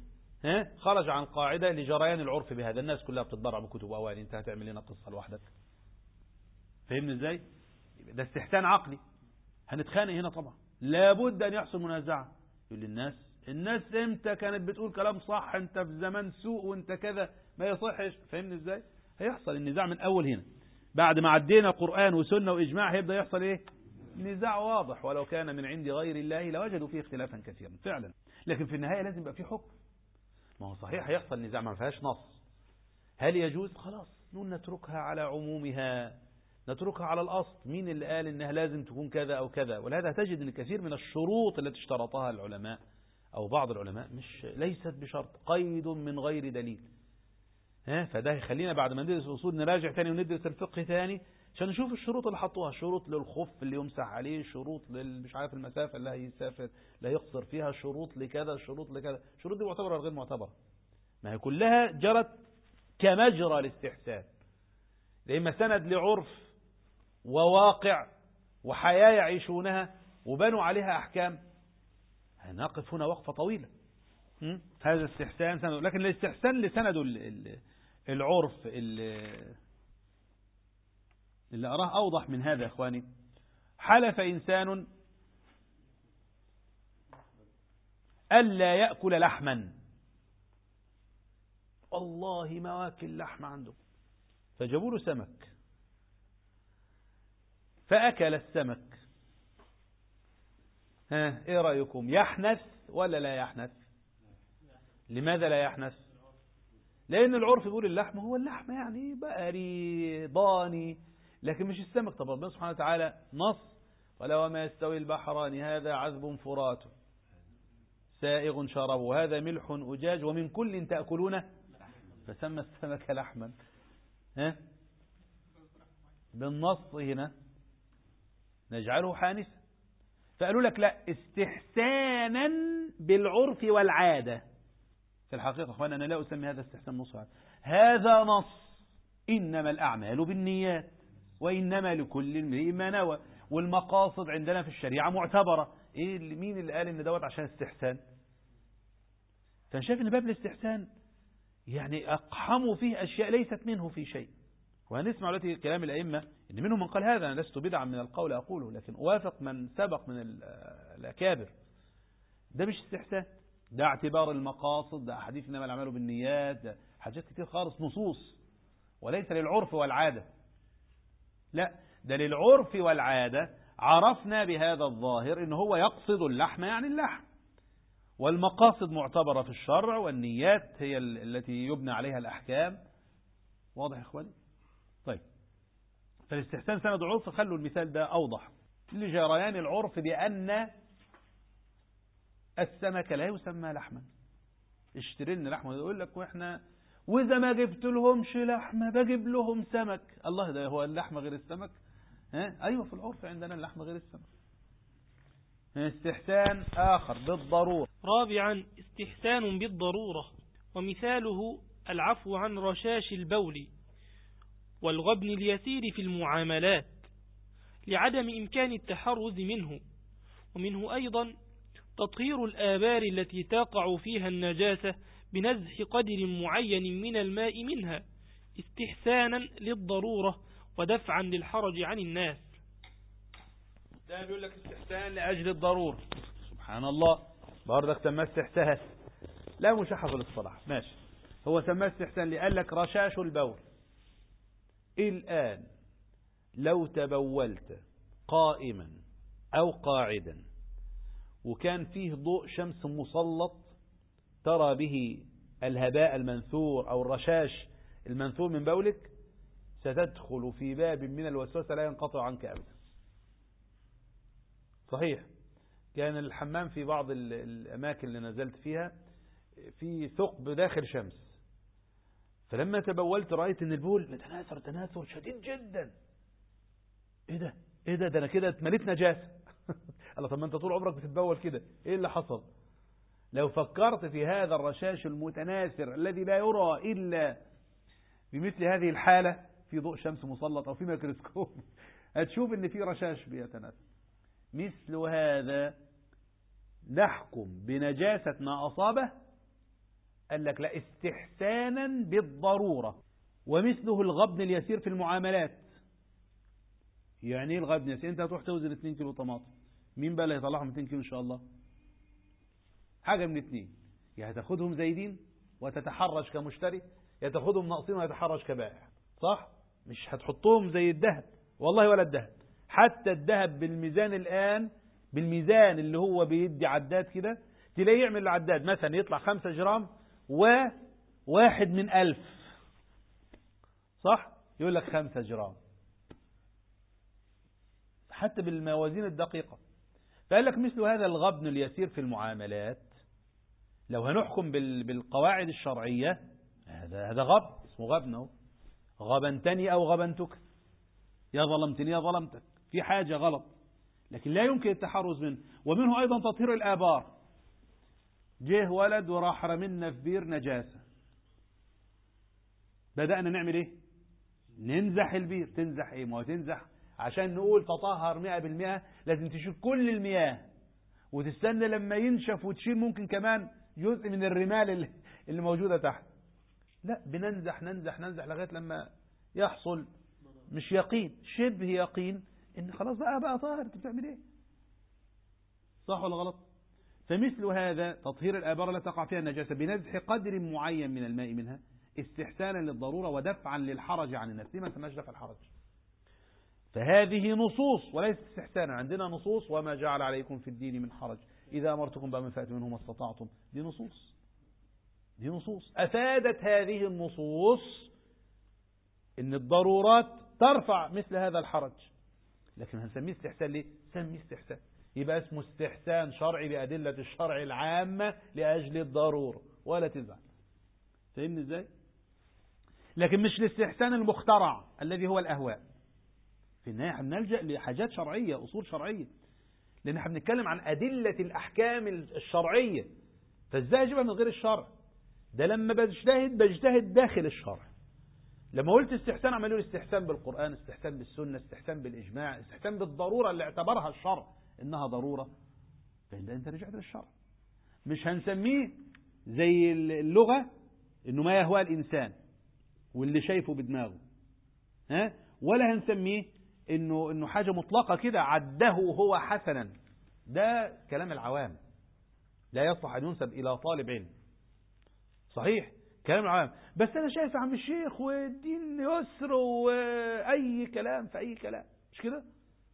خرج عن قاعدة لجريان العرف بهذا. الناس كلها بتتبرع بكتب أواني، انت هتعمل لنا قصة لوحدك. فهمني ازاي؟ ده استحسان عقلي. هنتخانق هنا طبعا، لابد أن يحصل منازعة. يقول الناس امتى كانت بتقول كلام صح، انت في زمان سوء وانت كذا ما يصحش. فهمني ازاي؟ هيحصل النزاع من أول هنا. بعد ما عدينا قرآن وسنة وإجماع هيبدأ يحصل ايه؟ نزاع واضح. ولو كان من عند غير الله لوجدوا فيه اختلافا كثيرا فعلا. لكن في النهاية لازم يبقى فيه حكم. ما هو صحيح هيحصل نزاع ما فيهاش نص. هل يجوز؟ خلاص نقول نتركها على عمومها، نتركها على الأصل. مين اللي قال إنها لازم تكون كذا أو كذا؟ ولهذا تجد أن كثير من الشروط التي اشترطها العلماء أو بعض العلماء ليست بشرط، قيد من غير دليل. فده يخلينا بعد ما ندرس الأصول نراجع ثاني وندرس الفقه ثاني عشان نشوف الشروط اللي حطوها. شروط للخف اللي يمسح عليه، شروط مش عارف المسافة اللي هيسافر لا يقصر فيها، شروط لكذا، شروط لكذا. الشروط دي معتبرة غير معتبرة؟ ما هي كلها جرت كمجرى الاستحسان، لإما سند لعرف وواقع وحياة يعيشونها وبنوا عليها أحكام. هنقف هنا وقفة طويلة. هذا استحسان سنده، لكن الاستحسان لسنده العرف اللي أراه أوضح من هذا يا إخواني. حلف إنسان ألا يأكل لحما، والله ما واكل لحم عنده، فجابوا له سمك فأكل السمك. إيه رأيكم؟ يحنث ولا لا يحنث؟ لماذا لا يحنث؟ لأن العرف يقول اللحم هو اللحم، يعني بقري ضاني، لكن مش السمك. طب ربنا سبحانه وتعالى نص: ولو ما يستوي البحران هذا عذب فرات سائغ شرابه وهذا ملح أجاج ومن كل تأكلون فسمى السمك لحما. بالنص هنا نجعله حانثا. فقالوا لك لا، استحسانا بالعرف والعادة. في الحقيقة أخوان أنا لا أسمي هذا استحسان نص، هذا نص: إنما الأعمال بالنيات وإنما لكل امرئ ما نوى. والمقاصد عندنا في الشريعة معتبرة. مين اللي قال إن دوت عشان استحسان؟ فشايف إن باب الاستحسان يعني أقحموا فيه أشياء ليست منه في شيء. وهنسمع دلوقتي كلام الأئمة إن منهم من قال هذا. أنا لست بدعا من القول أقوله، لكن أوافق من سبق من الأكابر. ده مش استحسان، ده اعتبار المقاصد، ده أحاديث إنما الأعمال بالنيات، ده حاجات كتير خالص نصوص، وليس للعرف والعادة. لا، ده للعرف والعادة. عرفنا بهذا الظاهر إن هو يقصد اللحم يعني اللحم، والمقاصد معتبرة في الشرع، والنيات هي التي يبنى عليها الأحكام. واضح يا إخواني؟ طيب، فالاستحسان سند عرف. خلوا المثال ده أوضح لجريان العرف بأن السمك لا يسمى لحما. اشتري لنا لحمة، يقول لك وإذا ما جبت لهمش لحمة بجيب لهم سمك. الله، ده هو اللحمة غير السمك؟ أيوة، في العرف عندنا اللحمة غير السمك. استحسان آخر بالضرورة. رابعا، استحسان بالضرورة، ومثاله العفو عن رشاش البول والغبن اليسير في المعاملات لعدم إمكان التحرز منه. ومنه أيضا تطهير الآبار التي تقع فيها النجاسة بنزح قدر معين من الماء منها استحسانا للضرورة ودفعا للحرج عن الناس. ده بيقول لك استحسان لأجل الضرورة. سبحان الله، بردك سماه استحسان، لا مشحف للصلاح، ماشي. هو سماه استحسان لقال لك رشاش البول. الآن لو تبولت قائما أو قاعدا وكان فيه ضوء شمس مسلط ترى به الهباء المنثور أو الرشاش المنثور من بولك، ستدخل في باب من الوسوسة لا ينقطع عنك أبدا. صحيح، كان الحمام في بعض الأماكن اللي نزلت فيها في ثقب داخل شمس، فلما تبولت رأيت ان البول تناثر شديد جدا. ايه ده انا كده اتمليت نجاسة. الله، طب ما انت طول عمرك بتتبول كده، ايه اللي حصل؟ لو فكرت في هذا الرشاش المتناثر الذي لا يرى إلا بمثل هذه الحالة في ضوء شمس مسلط أو في ميكروسكوب، هتشوف ان في رشاش بيتناثر. مثل هذا نحكم بنجاسة ما أصابه قال لك لا، استحسانا بالضرورة. ومثله الغبن اليسير في المعاملات. يعني ايه الغبن اليسير؟ انت هتروح توزن 2 كيلو طماطم، مين بقى اللي هيطلعهم 200 كيلو ان شاء الله؟ حاجة من اتنين، يا هتاخدهم زايدين وتتحرج كمشتري، يا تاخدهم ناقصين وتتحرج كبائع. صح؟ مش هتحطهم زي الذهب والله، ولا الذهب. حتى الذهب بالميزان الآن، بالميزان اللي هو بيدي عداد كده، تلاقيه يعمل العداد مثلا يطلع 5 جرام وواحد من 1000. صح؟ يقول لك 5 جرام حتى بالموازين الدقيقة. فقال لك مثل هذا الغبن اليسير في المعاملات، لو هنحكم بالقواعد الشرعية، هذا غبن، اسمه غبن اهو. غبنتني أو غبنتك، يا ظلمتني يا ظلمتك، في حاجة غلط، لكن لا يمكن التحرز منه. ومنه أيضا تطهير الآبار. جه ولد وراح رمينا في بير نجاسة، بدأنا نعمل ايه؟ ننزح البير. تنزح ايه؟ ما هو تنزح عشان نقول تطهر 100%، لازم تشوف كل المياه وتستنى لما ينشف وتشيل ممكن كمان جزء من الرمال اللي موجودة تحت. لا، بننزح ننزح ننزح لغاية لما يحصل مش يقين، شبه يقين ان خلاص بقى طاهر. انت بتعمل ايه؟ صح ولا غلط؟ فمثل هذا تطهير الآبار لا تقع فيها النجاسة بنزح قدر معين من الماء منها، استحسانا للضرورة ودفعا للحرج عن النفس. ما سماش دفع الحرج. فهذه نصوص وليست استحسانا. عندنا نصوص: وما جعل عليكم في الدين من حرج إذا أمرتكم بأمر فأتوا منه ما استطعتم. دي نصوص أفادت هذه النصوص إن الضرورات ترفع مثل هذا الحرج. لكن هنسميه استحسان ليه؟ سميه استحسان، يبقى اسمه استحسان شرعي بأدلة الشرع العامة لأجل الضرورة، ولا تزعل. فهمني ازاي؟ لكن مش الاستحسان المخترع الذي هو الأهواء. في النهاية بنلجأ لحاجات شرعية، أصول شرعية، لأن احنا بنتكلم عن أدلة الأحكام الشرعية. فازاي أجيبها من غير الشرع؟ ده لما بجتهد داخل الشرع. لما قلت استحسان عملوا لي استحسان بالقرآن، استحسان بالسنة، استحسان بالإجماع، استحسان بالضرورة اللي اعتبرها الشرع إنها ضرورة. فإذا أنت رجعت للشرع. مش هنسميه زي اللغة إنه ما يهوى الإنسان واللي شايفه بدماغه، ولا هنسميه إنه حاجة مطلقة كده عده هو حسنا. ده كلام العوام، لا يصلح أن ينسب إلى طالب علم. صحيح كلام العوام، بس أنا شايف عم الشيخ والدين يسر وأي كلام في أي كلام، مش كده؟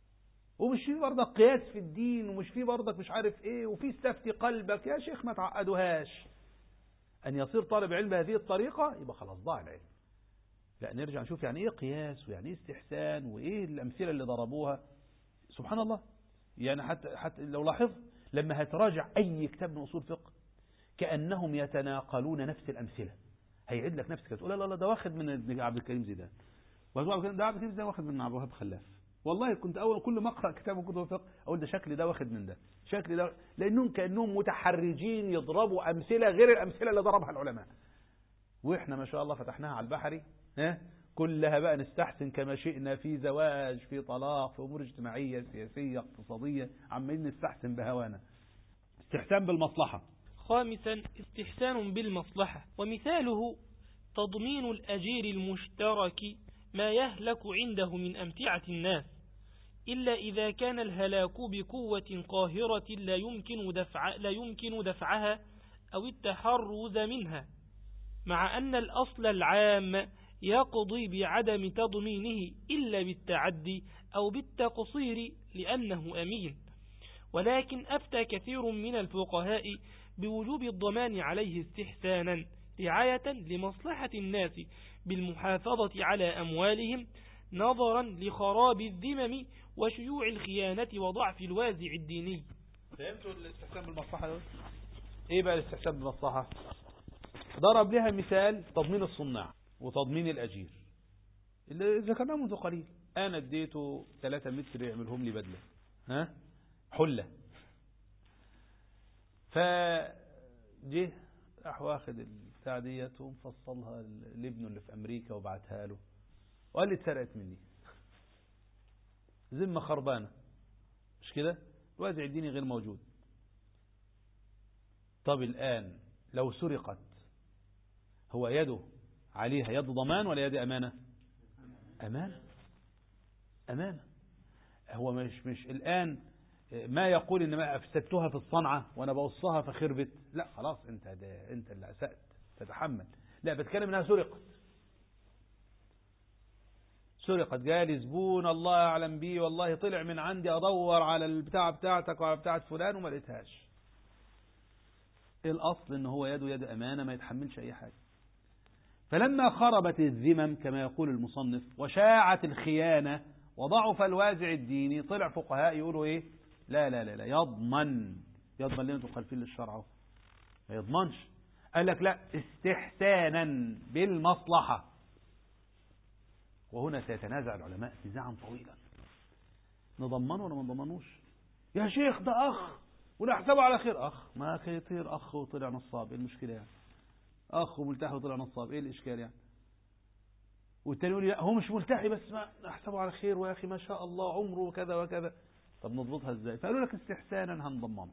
ومش فيه برضك قياس في الدين، ومش فيه برضك مش عارف ايه، وفيه استفتي قلبك. يا شيخ ما تعقدوهاش. أن يصير طالب علم بهذه الطريقة يبقى خلاص ضاع العلم. لا، نرجع نشوف يعني ايه قياس ويعني ايه استحسان وايه الأمثلة اللي ضربوها. سبحان الله. يعني حتى لو لاحظ لما هتراجع أي كتاب من أصول فقه كأنهم يتناقلون نفس الأمثلة. هيعيد لك نفسك تقول لا ده واخد من ابن عبد الكريم زيدان، ده عبد الكريم زيدان واخد من عبد الوهاب خلاف. والله كنت أول كل ما أقرأ كتاب كتب الفقه أقول ده شكل ده واخد من ده، شكل ده، لأنهم كأنهم متحرجين يضربوا أمثلة غير الأمثلة اللي ضربها العلماء. وإحنا ما شاء الله فتحناها على البحري، كلها بقى نستحسن كما شئنا في زواج، في طلاق، في أمور اجتماعية سياسية اقتصادية، عمالين نستحسن بهوانا. استحسان بالمصلحة. خامسا استحسان بالمصلحة، ومثاله تضمين الأجير المشترك ما يهلك عنده من أمتعة الناس، إلا إذا كان الهلاك بقوة قاهرة لا يمكن دفعها أو التحرز منها، مع أن الأصل العام يقضي بعدم تضمينه إلا بالتعدي أو بالتقصير لأنه أمين. ولكن أفتى كثير من الفقهاء بوجوب الضمان عليه استحسانا رعاية لمصلحة الناس بالمحافظة على أموالهم، نظرا لخراب الذمم وشيوع الخيانة وضعف الوازع الديني. فهمتوا الاستحسان بالمصلحة ده؟ ايه بقى الاستحسان بالمصلحة؟ ضرب لها مثال تضمين الصناع وتضمين الأجير اللي ذكرناه منذ قليل. أنا اديته 3 متر يعملهم لي بدلة، حلة، فجه راح واخد البتاع ديت ومفصلها لابنه اللي في أمريكا وبعتها له وقال لي اتسرقت مني، ذمة خربانة، مش كده؟ الوازع الديني غير موجود. طب الآن لو سرقت هو يده عليها يد ضمان ولا يد أمانة؟ أمانة. أمانة. هو مش الآن ما يقول إنما أفسدتها في الصنعة وأنا بوصها فخربت، لا خلاص أنت اللي أسأت تتحمل. لا، بتكلم إنها سرقت جالي زبون الله أعلم بيه، والله طلع من عندي أدور على البتاعة بتاعتك وعلى بتاعة فلان وما لقيتهاش. الأصل إن هو يد أمانة ما يتحملش أي حاجة. فلما خربت الذمم كما يقول المصنف وشاعت الخيانة وضعف الوازع الديني، طلع فقهاء يقولوا إيه؟ لا لا لا لا، يضمن ليه انتم خالفين للشرع؟ ما يضمنش. قال لك لا، استحسانا بالمصلحة. وهنا سيتنازع العلماء نزاعا طويلا، نضمنه ولا ما نضمنوش؟ يا شيخ ده أخ ونحسبه على خير. أخ ما كيطير أخ وطلع نصاب، إيه المشكلة يعني؟ أخ وملتحي وطلع نصاب، إيه الإشكال يعني؟ والتاني يقول لا هو مش ملتحي بس ما نحسبه على خير، ويا أخي ما شاء الله عمره وكذا وكذا. طب نضبطها إزاي؟ فقالوا لك استحسانا هنضمنه.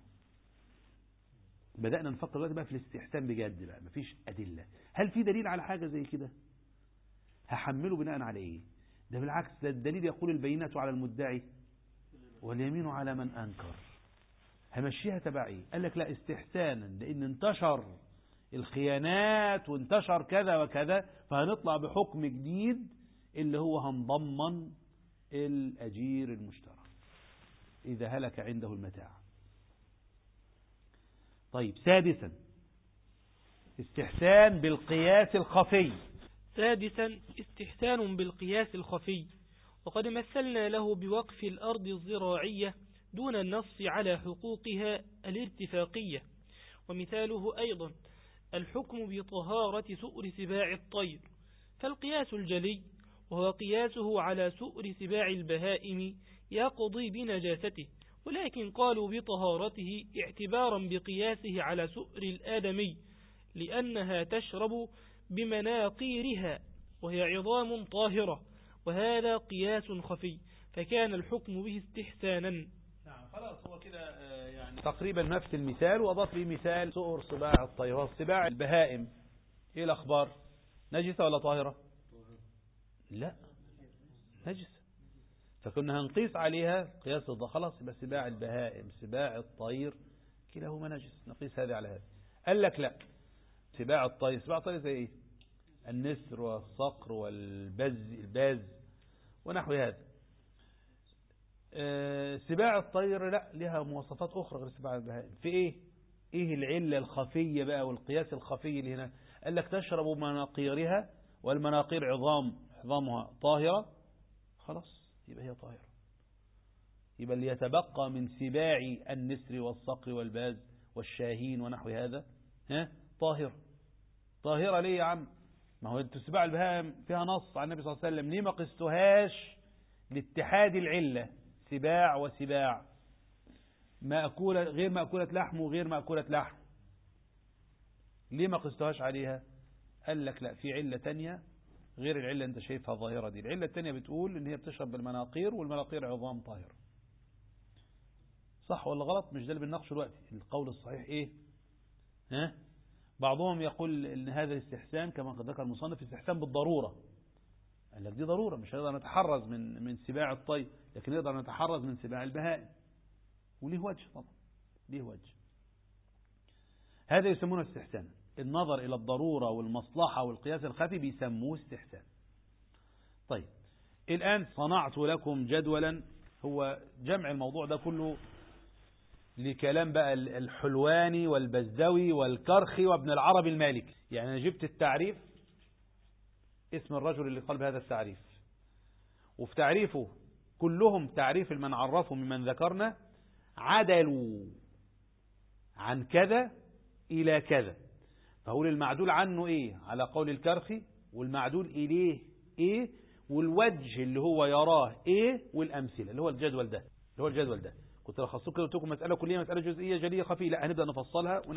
بدأنا نفكر دلوقتي بقى في الاستحسان بجد بقى، مفيش أدلة. هل في دليل على حاجة زي كده؟ هحمله بناء على إيه؟ ده بالعكس، ده الدليل يقول البينة على المدعي واليمين على من أنكر. همشيها تبع إيه؟ قال لك لا، استحسانا، لأن انتشر الخيانات وانتشر كذا وكذا، فهنطلع بحكم جديد اللي هو هنضمن الأجير المشترك إذا هلك عنده المتاع. طيب، سادسا استحسان بالقياس الخفي. سادسا استحسان بالقياس الخفي، وقد مثلنا له بوقف الأرض الزراعية دون النص على حقوقها الارتفاقية. ومثاله أيضا الحكم بطهارة سؤر سباع الطير، فالقياس الجلي وهو قياسه على سؤر سباع البهائم يقضي بنجاسته، ولكن قالوا بطهارته اعتبارا بقياسه على سؤر الآدمي، لأنها تشرب بمناقيرها وهي عظام طاهرة، وهذا قياس خفي، فكان الحكم به استحسانا. نعم، خلاص هو كده يعني تقريبا نفس المثال، وأضاف لي مثال سؤر سباع الطير والسباع البهائم. إيه الأخبار؟ نجسة ولا طاهرة؟ لا، نجسة. فكنا هنقيس عليها قياس خلاص يبقى سباع البهائم سباع الطير كلاهما نجس، نقيس هذه على هذه. قال لك لا، سباع الطير زي ايه؟ النسر والصقر والباز ونحو هذا. سباع الطير لا، لها مواصفات أخرى غير سباع البهائم. في ايه العلة الخفية بقى والقياس الخفي اللي هنا؟ قال لك تشرب مناقيرها، والمناقير عظامها طاهرة، خلاص يبقى هي طاهرة. يبقى اللي يتبقى من سباع النسر والصقر والباز والشاهين ونحو هذا طاهرة. ليه يا عم؟ ما هو سباع البهائم فيها نص عن النبي صلى الله عليه وسلم، ليه ما قستهاش لاتحاد العلة؟ سباع وسباع، مأكولة غير مأكولة لحم وغير مأكولة لحم، ليه ما قستهاش عليها؟ قال لك لا، في علة تانية غير العلة انت شايفها ظاهرة دي. العلة التانية بتقول ان هي بتشرب بالمناقير، والمناقير عظام طاهرة. صح ولا غلط؟ مش ده اللي بنناقشه دلوقتي. القول الصحيح ايه؟ بعضهم يقول ان هذا الاستحسان كما قد ذكر المصنف استحسان بالضرورة. قال لك دي ضرورة، مش هنقدر نتحرز من سباع الطير، لكن نقدر نتحرز من سباع البهائم، وليه وجه طبعا، ليه وجه. هذا يسمونه استحسان. النظر إلى الضرورة والمصلحة والقياس الخفي بيسموه استحسان. طيب، الآن صنعت لكم جدولا، هو جمع الموضوع ده كله لكلام بقى الحلواني والبزدوي والكرخي وابن العربي المالكي. يعني أنا جبت التعريف، اسم الرجل اللي قال بهذا التعريف، وفي تعريفه كلهم تعريف من عرفه ممن ذكرنا عدلوا عن كذا إلى كذا. فهقول المعدول عنه إيه على قول الكرخي، والمعدول إليه إيه، والوجه اللي هو يراه إيه، والأمثلة اللي هو الجدول ده كنت لخصتكم قلت لكم مسألة كلية مسألة جزئية جلية خفية. لا، هنبدأ نفصلها